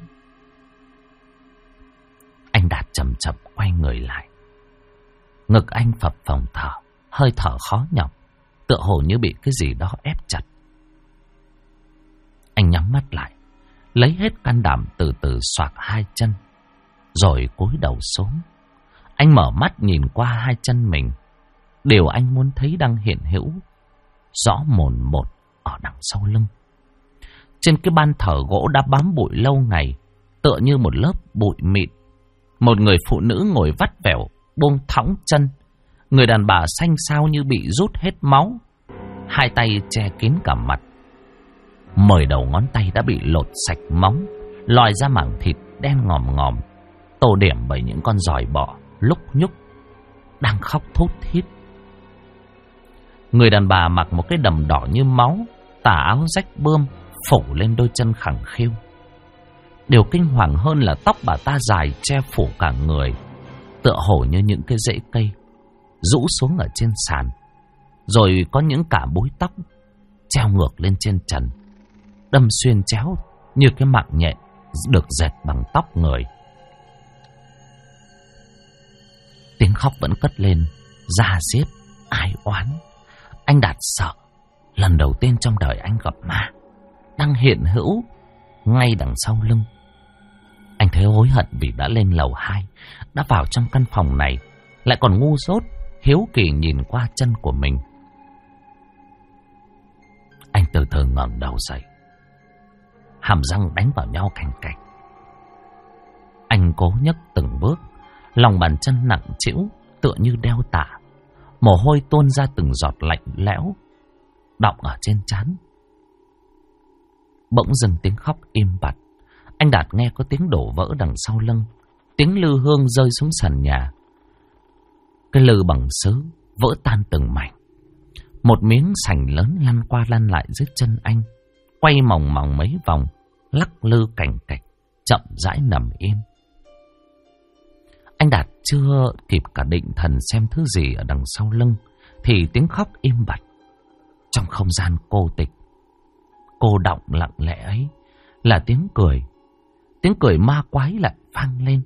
Speaker 1: Anh Đạt chậm chậm quay người lại. Ngực anh phập phồng thở, hơi thở khó nhọc, tựa hồ như bị cái gì đó ép chặt. Anh nhắm mắt lại, lấy hết can đảm từ từ xoạc 2 chân, rồi cúi đầu xuống. Anh mở mắt nhìn qua 2 chân mình. Điều anh muốn thấy đang hiện hữu rõ mồn một ở đằng sau lưng. Trên cái ban thờ gỗ đã bám bụi lâu ngày, tựa như một lớp bụi mịn. Một người phụ nữ ngồi vắt vẻo, buông thõng chân. Người đàn bà xanh xao như bị rút hết máu, hai tay che kín cả mặt. 10 đầu ngón tay đã bị lột sạch móng, lòi ra mảng thịt đen ngòm ngòm, tô điểm bởi những con giòi bọ lúc nhúc, đang khóc thút thít. Người đàn bà mặc một cái đầm đỏ như máu, tà áo rách bươm phủ lên đôi chân khẳng khiu. Điều kinh hoàng hơn là tóc bà ta dài che phủ cả người, tựa hồ như những cái rễ cây rũ xuống ở trên sàn, rồi có những cả búi tóc treo ngược lên trên trần, đâm xuyên chéo như cái mạng nhện được dệt bằng tóc người. Tiếng khóc vẫn cất lên, da diết, ai oán. Anh Đạt sợ, lần đầu tiên trong đời anh gặp ma đang hiện hữu ngay đằng sau lưng. Anh thấy hối hận vì đã lên lầu 2, đã vào trong căn phòng này, lại còn ngu dốt, hiếu kỳ nhìn qua chân của mình. Anh từ từ ngẩng đầu dậy, hàm răng đánh vào nhau cành cạch. Anh cố nhấc từng bước, lòng bàn chân nặng trĩu tựa như đeo tạ, mồ hôi tuôn ra từng giọt lạnh lẽo, đọng ở trên trán. Bỗng dưng tiếng khóc im bặt. Anh Đạt nghe có tiếng đổ vỡ đằng sau lưng, tiếng lư hương rơi xuống sàn nhà. Cái lư bằng sứ vỡ tan từng mảnh. Một miếng sành lớn lăn qua lăn lại dưới chân anh, quay mòng mòng mấy vòng, lắc lư cành cạch, chậm rãi nằm im. Anh Đạt chưa kịp cả định thần xem thứ gì ở đằng sau lưng thì tiếng khóc im bặt. Trong không gian cô tịch, cô đọng lặng lẽ ấy là tiếng cười. Tiếng cười ma quái lại vang lên.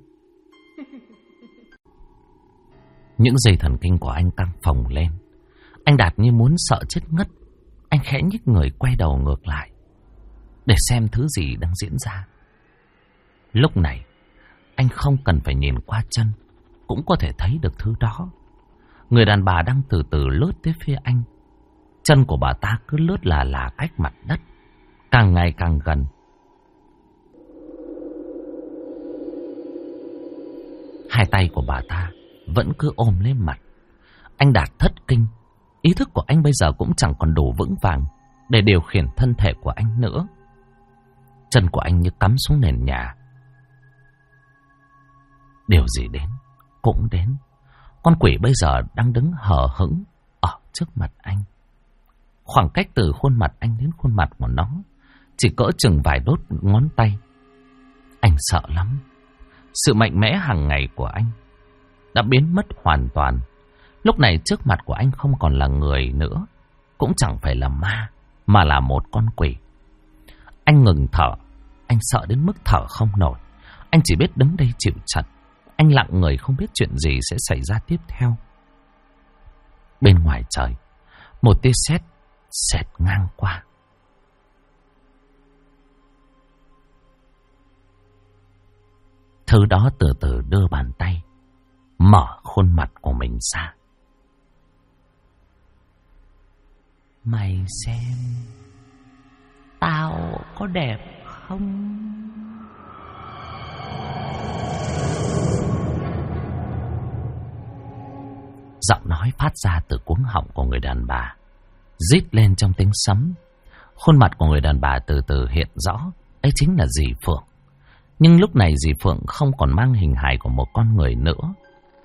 Speaker 1: Những dây thần kinh của anh căng phồng lên. Anh Đạt như muốn sợ chết ngất. Anh khẽ nhích người quay đầu ngược lại để xem thứ gì đang diễn ra. Lúc này anh không cần phải nhìn qua chân cũng có thể thấy được thứ đó. Người đàn bà đang từ từ lướt tới phía anh. Chân của bà ta cứ lướt là cách mặt đất, càng ngày càng gần. Hai tay của bà ta vẫn cứ ôm lấy mặt. Anh Đạt thất kinh. Ý thức của anh bây giờ cũng chẳng còn đủ vững vàng để điều khiển thân thể của anh nữa. Chân của anh như cắm xuống nền nhà. Điều gì đến cũng đến. Con quỷ bây giờ đang đứng hờ hững ở trước mặt anh. Khoảng cách từ khuôn mặt anh đến khuôn mặt của nó chỉ cỡ chừng vài đốt ngón tay. Anh sợ lắm. Sự mạnh mẽ hàng ngày của anh đã biến mất hoàn toàn. Lúc này trước mặt của anh không còn là người nữa, cũng chẳng phải là ma, mà là một con quỷ. Anh ngừng thở. Anh sợ đến mức thở không nổi. Anh chỉ biết đứng đây chịu trận. Anh lặng người không biết chuyện gì sẽ xảy ra tiếp theo. Bên ngoài trời, một tia sét xẹt ngang qua. Thứ đó từ từ đưa bàn tay mở khuôn mặt của mình ra. Mày xem tao có đẹp không? Giọng nói phát ra từ cuống họng của người đàn bà, rít lên trong tiếng sấm. Khuôn mặt của người đàn bà từ từ hiện rõ. Ấy chính là dì Phượng. Nhưng lúc này dì Phượng không còn mang hình hài của một con người nữa.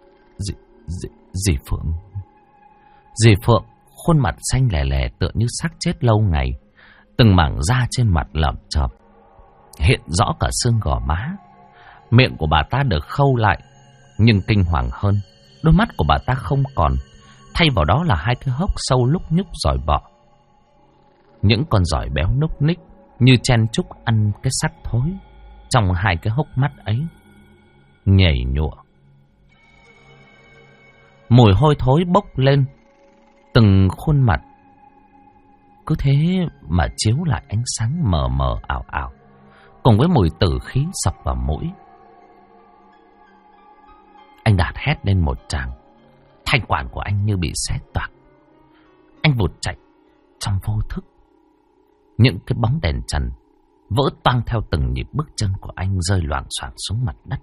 Speaker 1: Dì Phượng. Dì Phượng, khuôn mặt xanh lè lè tựa như xác chết lâu ngày. Từng mảng da trên mặt lởm chởm, hiện rõ cả xương gò má. Miệng của bà ta được khâu lại, nhưng kinh hoàng hơn, đôi mắt của bà ta không còn. Thay vào đó là hai cái hốc sâu lúc nhúc giòi bọ. Những con giòi béo núc ních như chen chúc ăn cái xác thối trong hai cái hốc mắt ấy, nhảy nhụa. Mùi hôi thối bốc lên. Từng khuôn mặt cứ thế mà chiếu lại ánh sáng mờ mờ ảo ảo, cùng với mùi tử khí sộc vào mũi. Anh Đạt hét lên một tràng. Thanh quản của anh như bị xé toạc. Anh vụt chạy trong vô thức. Những cái bóng đèn trần vỡ toang theo từng nhịp bước chân của anh rơi loạng xoạng xuống mặt đất.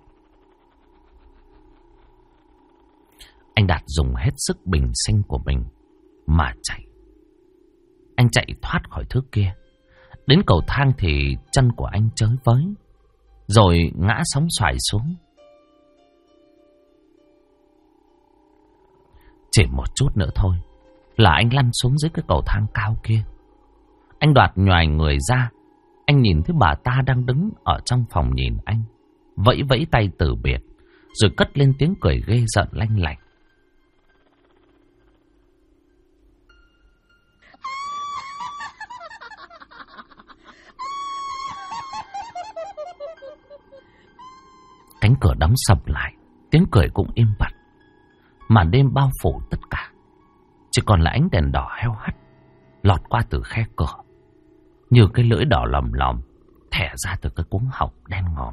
Speaker 1: Anh Đạt dùng hết sức bình sinh của mình mà chạy. Anh chạy thoát khỏi thứ kia. Đến cầu thang thì chân của anh chới với, rồi ngã sóng xoài xuống. Chỉ một chút nữa thôi là anh lăn xuống dưới cái cầu thang cao kia. Anh Đoạt nhoài người ra. Anh nhìn thấy bà ta đang đứng ở trong phòng nhìn anh, vẫy vẫy tay từ biệt, rồi cất lên tiếng cười ghê rợn lanh lảnh. Cánh cửa đóng sập lại, tiếng cười cũng im bặt. Màn đêm bao phủ tất cả, chỉ còn là ánh đèn đỏ heo hắt lọt qua từ khe cửa, như cái lưỡi đỏ lòm lòm thẻ ra từ cái cuống họng đen ngòm.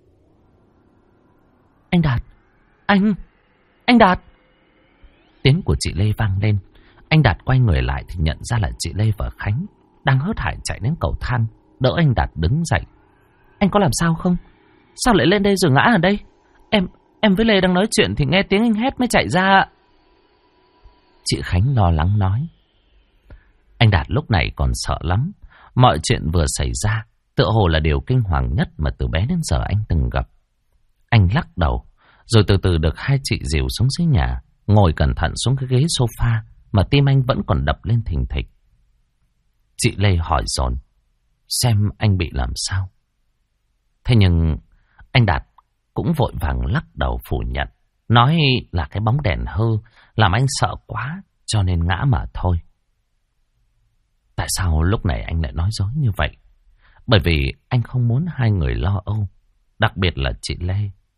Speaker 1: Anh Đạt! Anh Đạt! Tiếng của chị Lê vang lên. Anh Đạt quay người lại thì nhận ra là chị Lê và Khánh đang hớt hải chạy đến cầu thang, đỡ anh Đạt đứng dậy. Anh có làm sao không? Sao lại lên đây rồi ngã ở đây? Em với Lê đang nói chuyện thì nghe tiếng anh hét mới chạy ra. Chị Khánh lo lắng nói. Anh Đạt lúc này còn sợ lắm. Mọi chuyện vừa xảy ra tựa hồ là điều kinh hoàng nhất mà từ bé đến giờ anh từng gặp. Anh lắc đầu, rồi từ từ được hai chị dìu xuống dưới nhà, ngồi cẩn thận xuống cái ghế sofa mà tim anh vẫn còn đập lên thình thịch. Chị Lê hỏi dồn xem anh bị làm sao. Thế nhưng anh Đạt cũng vội vàng lắc đầu phủ nhận, nói là cái bóng đèn hư làm anh sợ quá cho nên ngã mà thôi. Tại sao lúc này anh lại nói dối như vậy? Bởi vì anh không muốn hai người lo âu, đặc biệt là chị Lê.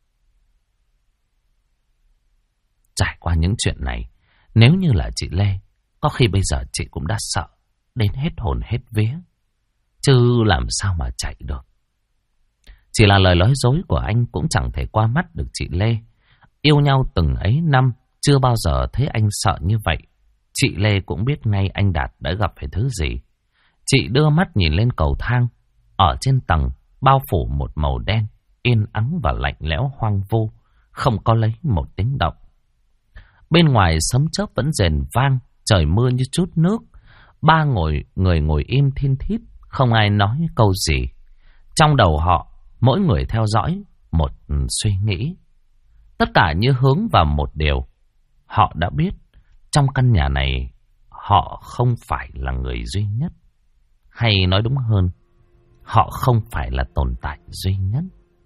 Speaker 1: Trải qua những chuyện này, nếu như là chị Lê, có khi bây giờ chị cũng đã sợ đến hết hồn hết vía, chứ làm sao mà chạy được. Chỉ là lời nói dối của anh cũng chẳng thể qua mắt được chị Lê. Yêu nhau từng ấy năm, chưa bao giờ thấy anh sợ như vậy. Chị Lê cũng biết ngay anh Đạt đã gặp phải thứ gì. Chị đưa mắt nhìn lên cầu thang. Ở trên tầng, bao phủ một màu đen, yên ắng và lạnh lẽo hoang vu, không có lấy một tiếng động. Bên ngoài sấm chớp vẫn rền vang, trời mưa như chút nước. Ba người ngồi im thiên thít, không ai nói câu gì. Trong đầu họ, mỗi người theo dõi một suy nghĩ. Tất cả như hướng vào một điều. Họ đã biết, trong căn nhà này, họ không phải là người duy nhất. Hay nói đúng hơn, họ không phải là tồn tại duy nhất.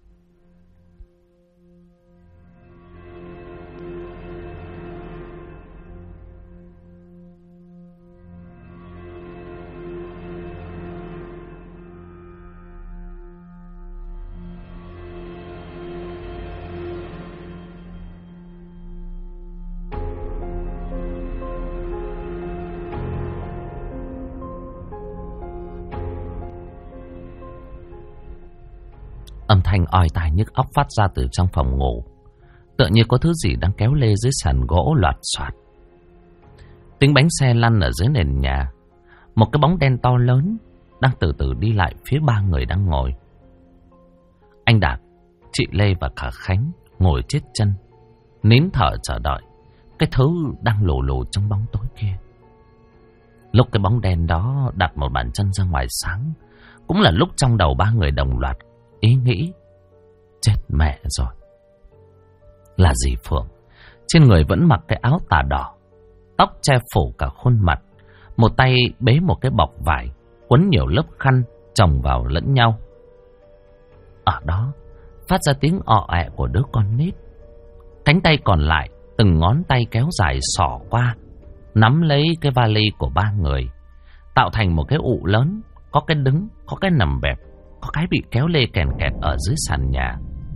Speaker 1: Âm thanh oi tai nhức óc phát ra từ trong phòng ngủ, tựa như có thứ gì đang kéo lê dưới sàn gỗ loạt soạt. Tiếng bánh xe lăn ở dưới nền nhà. Một cái bóng đen to lớn đang từ từ đi lại phía ba người đang ngồi. Anh Đạt, chị Lê và cả Khánh ngồi chết chân, nín thở chờ đợi cái thứ đang lù lù trong bóng tối kia. Lúc cái bóng đen đó đặt một bàn chân ra ngoài sáng, cũng là lúc trong đầu ba người đồng loạt ý nghĩ: chết mẹ rồi. Là dì Phượng, trên người vẫn mặc cái áo tà đỏ, tóc che phủ cả khuôn mặt, một tay bế một cái bọc vải quấn nhiều lớp khăn chồng vào lẫn nhau. Ở đó phát ra tiếng ọ ẹ của đứa con nít. Cánh tay còn lại từng ngón tay kéo dài xỏ qua, nắm lấy cái vali của ba người, tạo thành một cái ụ lớn, có cái đứng, có cái nằm bẹp, có cái bị kéo lê kèn kẹt ở dưới sàn nhà.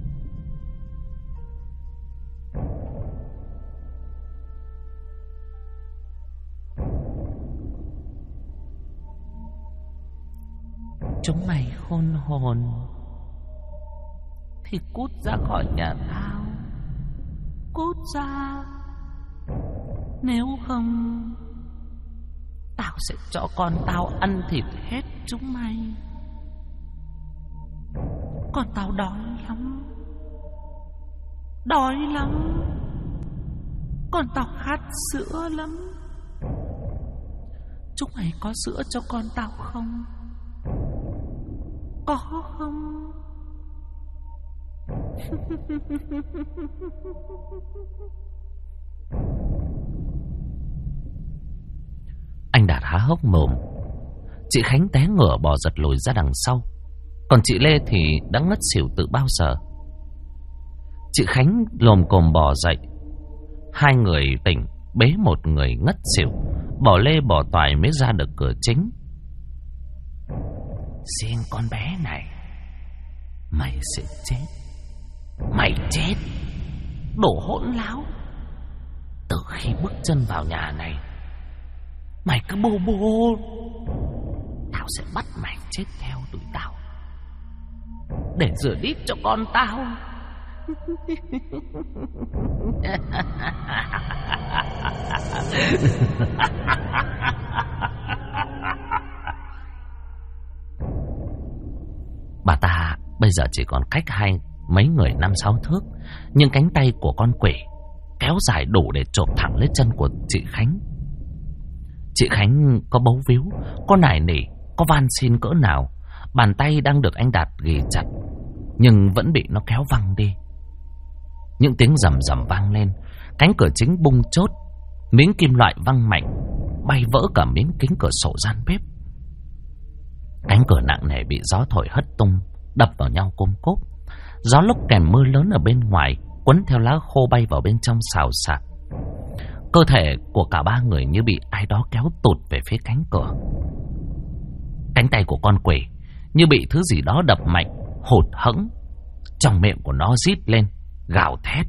Speaker 1: Chúng mày khôn hồn thì cút ra khỏi nhà tao. Cút ra, nếu không tao sẽ cho con tao ăn thịt hết chúng mày.
Speaker 2: Con tao đói lắm. Đói lắm. Con tao khát sữa lắm. Chúng mày có sữa cho con tao không? Có không?
Speaker 1: Anh Đạt há hốc mồm. Chị Khánh té ngửa bò giật lùi ra đằng sau, còn chị Lê thì đã ngất xỉu từ bao giờ. Chị Khánh lồm cồm bò dậy. Hai người tỉnh, bế một người ngất xỉu, bỏ lê bỏ toài mới ra được cửa chính. Riêng con bé này, mày sẽ chết. Mày chết, đồ hỗn láo. Từ khi bước chân vào nhà này, mày cứ bô bô. Tao sẽ bắt mày chết theo tụi tao, để rửa đít cho con tao. Bà ta bây giờ chỉ còn cách mấy người 5-6 thước, nhưng cánh tay của con quỷ kéo dài đủ để chộp thẳng lên chân của chị Khánh. Chị Khánh có bấu víu, có nài nỉ, có van xin cỡ nào, bàn tay đang được anh Đạt ghì chặt, nhưng vẫn bị nó kéo văng đi. Những tiếng rầm rầm vang lên, cánh cửa chính bung chốt, miếng kim loại văng mạnh, bay vỡ cả miếng kính cửa sổ gian bếp. Cánh cửa nặng nề bị gió thổi hất tung, đập vào nhau côm cốp. Gió lốc kèm mưa lớn ở bên ngoài quấn theo lá khô bay vào bên trong xào xạc. Cơ thể của cả ba người như bị ai đó kéo tụt về phía cánh cửa. Cánh tay của con quỷ như bị thứ gì đó đập mạnh, hụt hẫng. Trong miệng của nó rít lên, gào thét.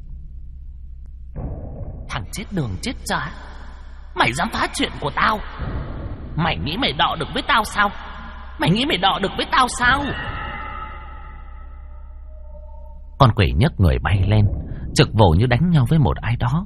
Speaker 1: Thằng chết đường chết chợ, mày dám phá chuyện của tao? Mày nghĩ mày đọ được với tao sao? Mày nghĩ mày đọ được với tao sao? Con quỷ nhấc người bay lên, trực vồ như đánh nhau với một ai đó.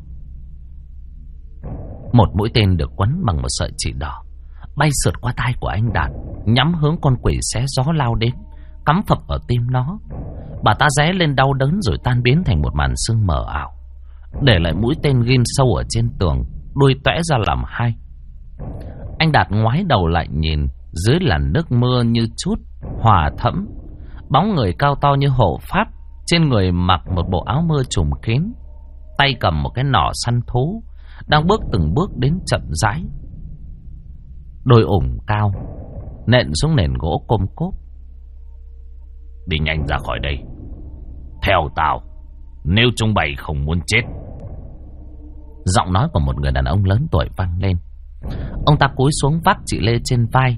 Speaker 1: Một mũi tên được quấn bằng một sợi chỉ đỏ bay sượt qua tai của anh Đạt, nhắm hướng con quỷ xé gió lao đến, cắm phập ở tim nó. Bà ta ré lên đau đớn rồi tan biến thành một màn sương mờ ảo, để lại mũi tên ghim sâu ở trên tường, đuôi tóe ra làm hai. Anh Đạt ngoái đầu lại nhìn, dưới làn nước mưa như chút hòa thẫm, bóng người cao to như hộ pháp, trên người mặc một bộ áo mưa trùm kín, tay cầm một cái nỏ săn thú, đang bước từng bước đến chậm rãi. Đôi ủng cao nện xuống nền gỗ côm cốp. Đi nhanh ra khỏi đây, theo tao, nếu chúng bày không muốn chết. Giọng nói của một người đàn ông lớn tuổi vang lên. Ông ta cúi xuống vác chị Lê trên vai.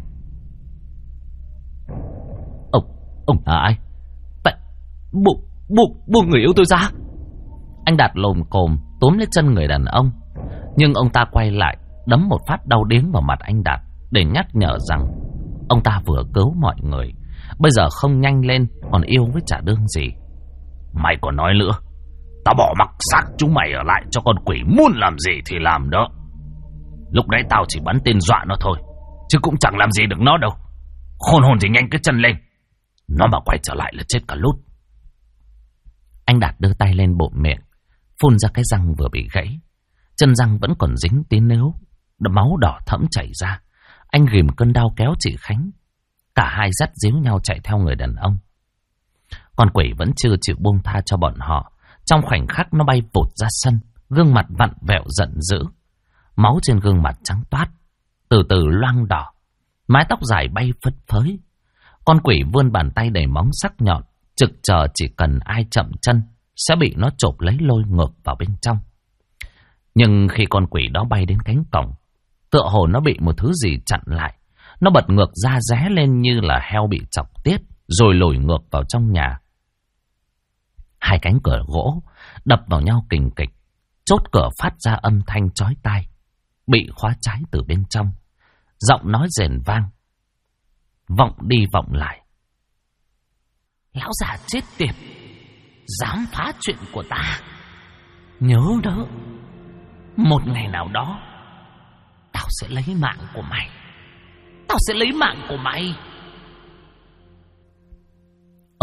Speaker 1: Ông là ai? Tại buông người yêu tôi ra. Anh Đạt lồm cồm túm lấy chân người đàn ông, nhưng ông ta quay lại đấm một phát đau điếng vào mặt anh Đạt, để nhắc nhở rằng ông ta vừa cứu mọi người, bây giờ không nhanh lên còn yêu với chả đương gì. Mày còn nói nữa, tao bỏ mặc xác chúng mày ở lại cho con quỷ muốn làm gì thì làm đó. Lúc đấy tao chỉ bắn tên dọa nó thôi, chứ cũng chẳng làm gì được nó đâu. Khôn hồn thì nhanh cái chân lên, nó mà quay trở lại là chết cả lút. Anh Đạt đưa tay lên bụng miệng, phun ra cái răng vừa bị gãy. Chân răng vẫn còn dính tí nếu, máu đỏ thẫm chảy ra. Anh ghìm cơn đau kéo chị Khánh. Cả hai dắt díu nhau chạy theo người đàn ông. Con quỷ vẫn chưa chịu buông tha cho bọn họ. Trong khoảnh khắc nó bay vụt ra sân, gương mặt vặn vẹo giận dữ. Máu trên gương mặt trắng toát, từ từ loang đỏ, mái tóc dài bay phất phới. Con quỷ vươn bàn tay đầy móng sắc nhọn, trực chờ chỉ cần ai chậm chân sẽ bị nó chộp lấy lôi ngược vào bên trong. Nhưng khi con quỷ đó bay đến cánh cổng, tựa hồ nó bị một thứ gì chặn lại. Nó bật ngược ra ré lên như là heo bị chọc tiết, rồi lùi ngược vào trong nhà. Hai cánh cửa gỗ đập vào nhau kình kịch, chốt cửa phát ra âm thanh chói tai, bị khóa trái từ bên trong. Giọng nói rền vang, vọng đi vọng lại. Lão già chết tiệt, dám phá chuyện của ta. Nhớ đó, một ngày nào đó tao sẽ lấy mạng của mày. Tao sẽ lấy mạng của mày.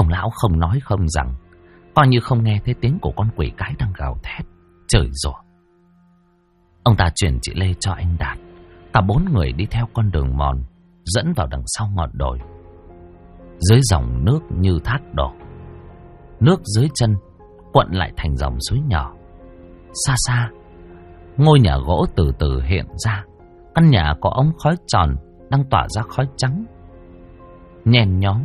Speaker 1: Ông lão không nói không rằng, coi như không nghe thấy tiếng của con quỷ cái đang gào thét, chửi rủa. Ông ta chuyển chị Lê cho anh Đạt. Cả 4 người đi theo con đường mòn dẫn vào đằng sau ngọn đồi. Dưới dòng nước như thác đổ, nước dưới chân cuộn lại thành dòng suối nhỏ. Xa xa, ngôi nhà gỗ từ từ hiện ra. Căn nhà có ống khói tròn đang tỏa ra khói trắng nhen nhóm.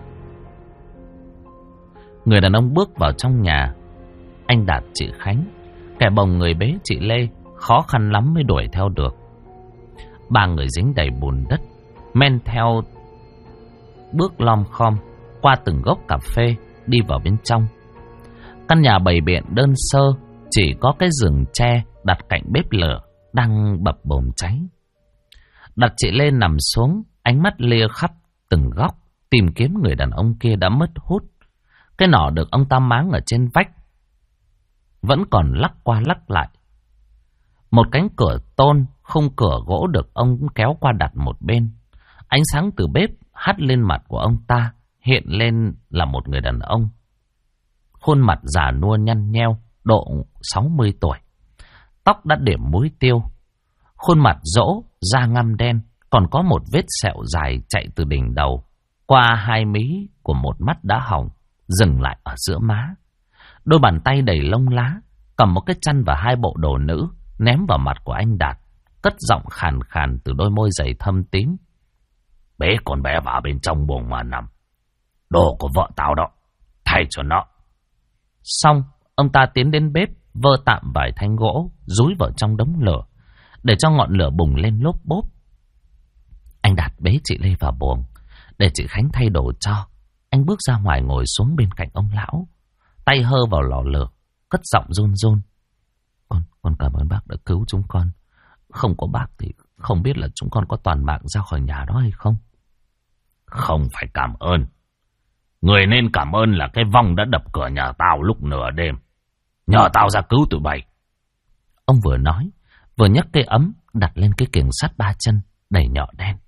Speaker 1: Người đàn ông bước vào trong nhà. Anh Đạt, chị Khánh, kẻ bồng người bế chị Lê, khó khăn lắm mới đuổi theo được. 3 người dính đầy bùn đất, men theo bước lom khom qua từng gốc cà phê đi vào bên trong. Căn nhà bày biện đơn sơ, chỉ có cái giường tre đặt cạnh bếp lửa đang bập bồm cháy. Đặt chị Lê nằm xuống, ánh mắt lia khắp từng góc tìm kiếm người đàn ông kia đã mất hút. Cái nỏ được ông ta máng ở trên vách vẫn còn lắc qua lắc lại. Một cánh cửa tôn, khung cửa gỗ được ông kéo qua đặt một bên. Ánh sáng từ bếp hắt lên mặt của ông ta, hiện lên là một người đàn ông. Khuôn mặt già nua nhăn nheo, độ 60 tuổi. Tóc đã điểm muối tiêu. Khuôn mặt rỗ, da ngăm đen, còn có một vết sẹo dài chạy từ đỉnh đầu qua 2 mí của một mắt đã hỏng, dừng lại ở giữa má. Đôi bàn tay đầy lông lá, cầm một cái chăn và 2 bộ đồ nữ, ném vào mặt của anh Đạt, cất giọng khàn khàn từ đôi môi dày thâm tím. Bế con bé vào bên trong buồng mà nằm. Đồ của vợ tao đó, thay cho nó. Xong, ông ta tiến đến bếp, vơ tạm vài thanh gỗ, dúi vào trong đống lửa, để cho ngọn lửa bùng lên lốp bốp. Anh Đạt bế chị Lê vào buồng, để chị Khánh thay đồ cho. Anh bước ra ngoài ngồi xuống bên cạnh ông lão, tay hơ vào lò lửa, cất giọng run run. Con cảm ơn bác đã cứu chúng con. Không có bác thì không biết là chúng con có toàn mạng ra khỏi nhà đó hay không. Không phải cảm ơn. Người nên cảm ơn là cái vong đã đập cửa nhà tao lúc nửa đêm, nhờ tao ra cứu tụi bay. Ông vừa nói, vừa nhấc cây ấm đặt lên cái kiềng sắt 3 chân đầy nhọ đen.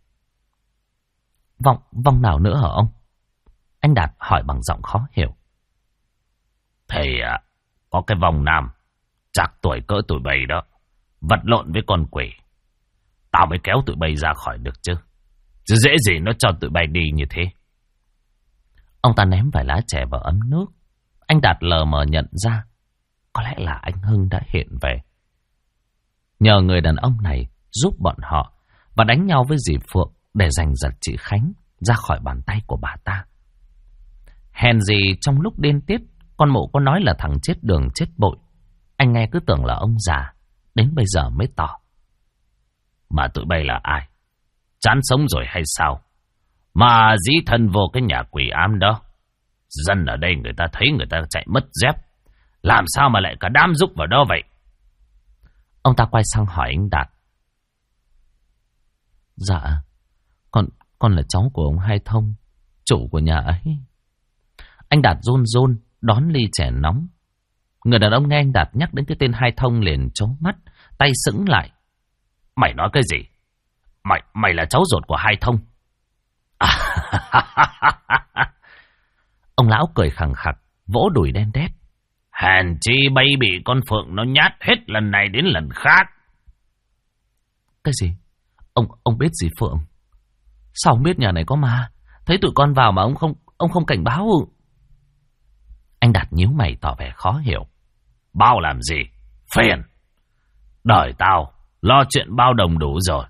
Speaker 1: Vong nào nữa hả ông? Anh Đạt hỏi bằng giọng khó hiểu. Thì có cái vong nam, chắc tuổi cỡ tụi bay đó, vật lộn với con quỷ. Tao mới kéo tụi bay ra khỏi được chứ. Chứ dễ gì nó cho tụi bay đi như thế. Ông ta ném vài lá chè vào ấm nước. Anh Đạt lờ mờ nhận ra, có lẽ là anh Hưng đã hiện về. Nhờ người đàn ông này giúp bọn họ và đánh nhau với dì Phượng để giành giật chị Khánh ra khỏi bàn tay của bà ta. Hèn gì trong lúc điên tiết, con Mụ có nói là thằng chết đường chết bội. Anh nghe cứ tưởng là ông già, đến bây giờ mới tỏ. Mà tụi bay là ai? Chán sống rồi hay sao? Mà dí thân vô cái nhà quỷ ám đó. Dân ở đây người ta thấy người ta chạy mất dép, làm sao mà lại cả đám rúc vào đó vậy? Ông ta quay sang hỏi anh Đạt. Dạ, con là cháu của ông Hai Thông, chủ của nhà ấy. Anh Đạt run run đón ly chè nóng. Người đàn ông nghe anh Đạt nhắc đến cái tên Hai Thông liền trố mắt, tay sững lại. Mày nói cái gì? Mày là cháu ruột của Hai Thông? Ông lão cười khằng khặc, vỗ đùi đen đét. Hèn chi bay bị con Phượng nó nhát hết lần này đến lần khác. Cái gì? Ông biết gì Phượng? Sao ông biết nhà này có ma? Thấy tụi con vào mà ông không cảnh báo. Anh Đạt nhíu mày tỏ vẻ khó hiểu. Bao làm gì? Phiền. Đời tao lo chuyện bao đồng đủ rồi.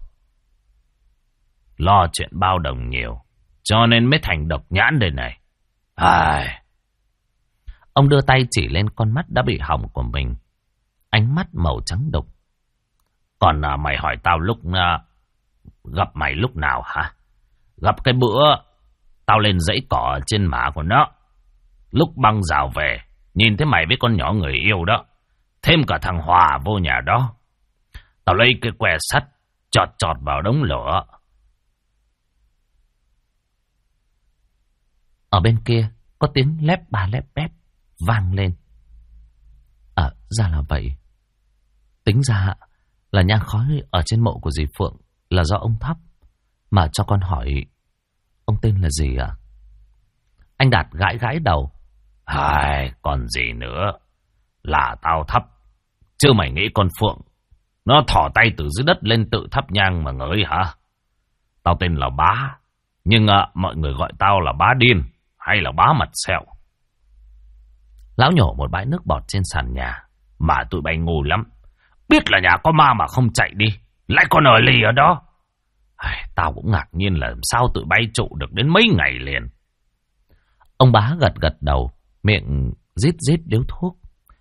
Speaker 1: Lo chuyện bao đồng nhiều, cho nên mới thành độc nhãn đây này. Ông đưa tay chỉ lên con mắt đã bị hỏng của mình. Ánh mắt màu trắng đục. Còn mày hỏi tao gặp mày lúc nào hả? Gặp cái bữa tao lên dãy cỏ trên mả của nó. Lúc băng rào về, nhìn thấy mày với con nhỏ người yêu đó, thêm cả thằng Hòa vô nhà đó. Tao lấy cái que sắt chọt vào đống lửa. Ở bên kia có tiếng lép ba lép bép vang lên. Ra là vậy. Tính ra là nhang khói ở trên mộ của dì Phượng là do ông thắp. Mà cho con hỏi, ông tên là gì ạ? Anh Đạt gãi gãi đầu. Ai, còn gì nữa. Là tao thắp. Chứ mày nghĩ con Phượng nó thò tay từ dưới đất lên tự thắp nhang mà ngửi hả? Tao tên là Bá. Nhưng mọi người gọi tao là Bá Điên hay là Bá Mặt Sẹo. Lão nhổ một bãi nước bọt trên sàn nhà. Mà tụi bay ngu lắm. Biết là nhà có ma mà không chạy đi. Lại còn ở lì ở đó. Tao cũng ngạc nhiên là làm sao tụi bay trụ được đến mấy ngày liền. Ông Bá gật gật đầu, miệng rít rít điếu thuốc.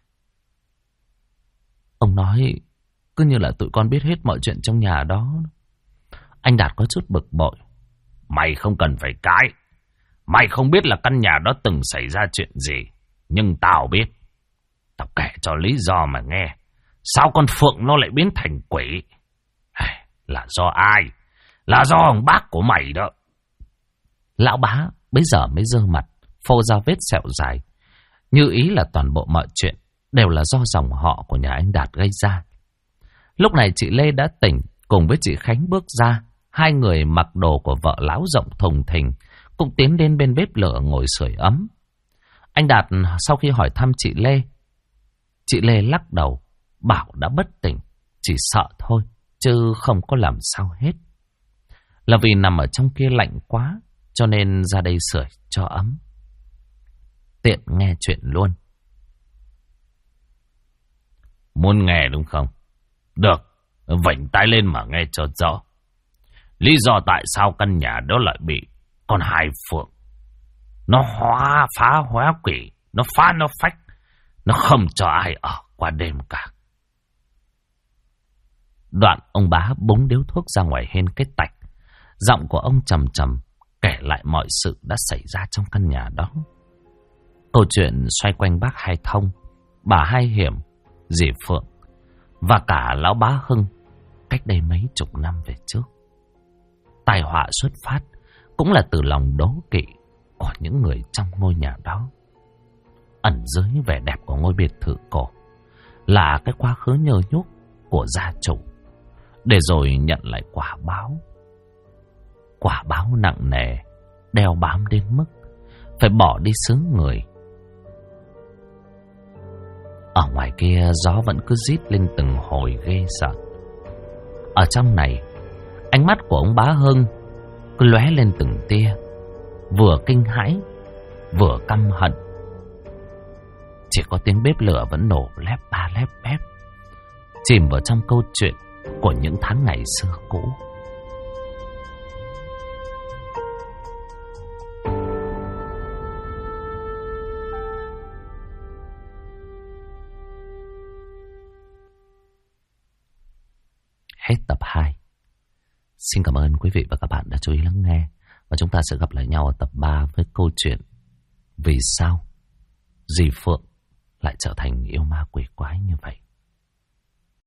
Speaker 1: Ông nói cứ như là tụi con biết hết mọi chuyện trong nhà đó. Anh Đạt có chút bực bội. Mày không cần phải cãi. Mày không biết là căn nhà đó từng xảy ra chuyện gì. Nhưng tao biết. Tao kể cho lý do mà nghe. Sao con Phượng nó lại biến thành quỷ? Là do ai? Là do ông bác của mày đó. Lão Bá bây giờ mới giơ mặt, phô ra vết sẹo dài. Như ý là toàn bộ mọi chuyện đều là do dòng họ của nhà anh Đạt gây ra. Lúc này chị Lê đã tỉnh, cùng với chị Khánh bước ra. Hai người mặc đồ của vợ lão rộng thùng thình, cũng tiến đến bên bếp lửa ngồi sưởi ấm. Anh Đạt sau khi hỏi thăm chị Lê lắc đầu, bảo đã bất tỉnh, chỉ sợ thôi, chứ không có làm sao hết. Là vì nằm ở trong kia lạnh quá, cho nên ra đây sưởi cho ấm. Tiện nghe chuyện luôn. Muốn nghe đúng không? Được, vảnh tai lên mà nghe cho rõ. Lý do tại sao căn nhà đó lại bị con Hai Phượng nó phá hóa quỷ, nó phá nó phách, nó không cho ai ở qua đêm cả. Đoạn ông Bá búng điếu thuốc ra ngoài hên cái tạch. Giọng của ông trầm trầm kể lại mọi sự đã xảy ra trong căn nhà đó. Câu chuyện xoay quanh bác Hai Thông, bà Hai Hiểm, dì Phượng và cả lão Bá Hưng cách đây mấy chục năm về trước. Tai họa xuất phát cũng là từ lòng đố kỵ của những người trong ngôi nhà đó. Ẩn dưới vẻ đẹp của ngôi biệt thự cổ là cái quá khứ nhơ nhúc của gia chủ, để rồi nhận lại quả báo. Quả báo nặng nề, đeo bám đến mức phải bỏ đi xứ người. Ở ngoài kia gió vẫn cứ rít lên từng hồi ghê sợ. Ở trong này, ánh mắt của ông Bá Hưng cứ lóe lên từng tia, vừa kinh hãi, vừa căm hận. Chỉ có tiếng bếp lửa vẫn nổ lép ba lép bép, chìm vào trong câu chuyện của những tháng ngày xưa cũ. Hết tập 2. Xin cảm ơn quý vị và các bạn đã chú ý lắng nghe. Và chúng ta sẽ gặp lại nhau ở tập 3 với câu chuyện Vì sao dì Phượng lại trở thành yêu ma quỷ quái như vậy.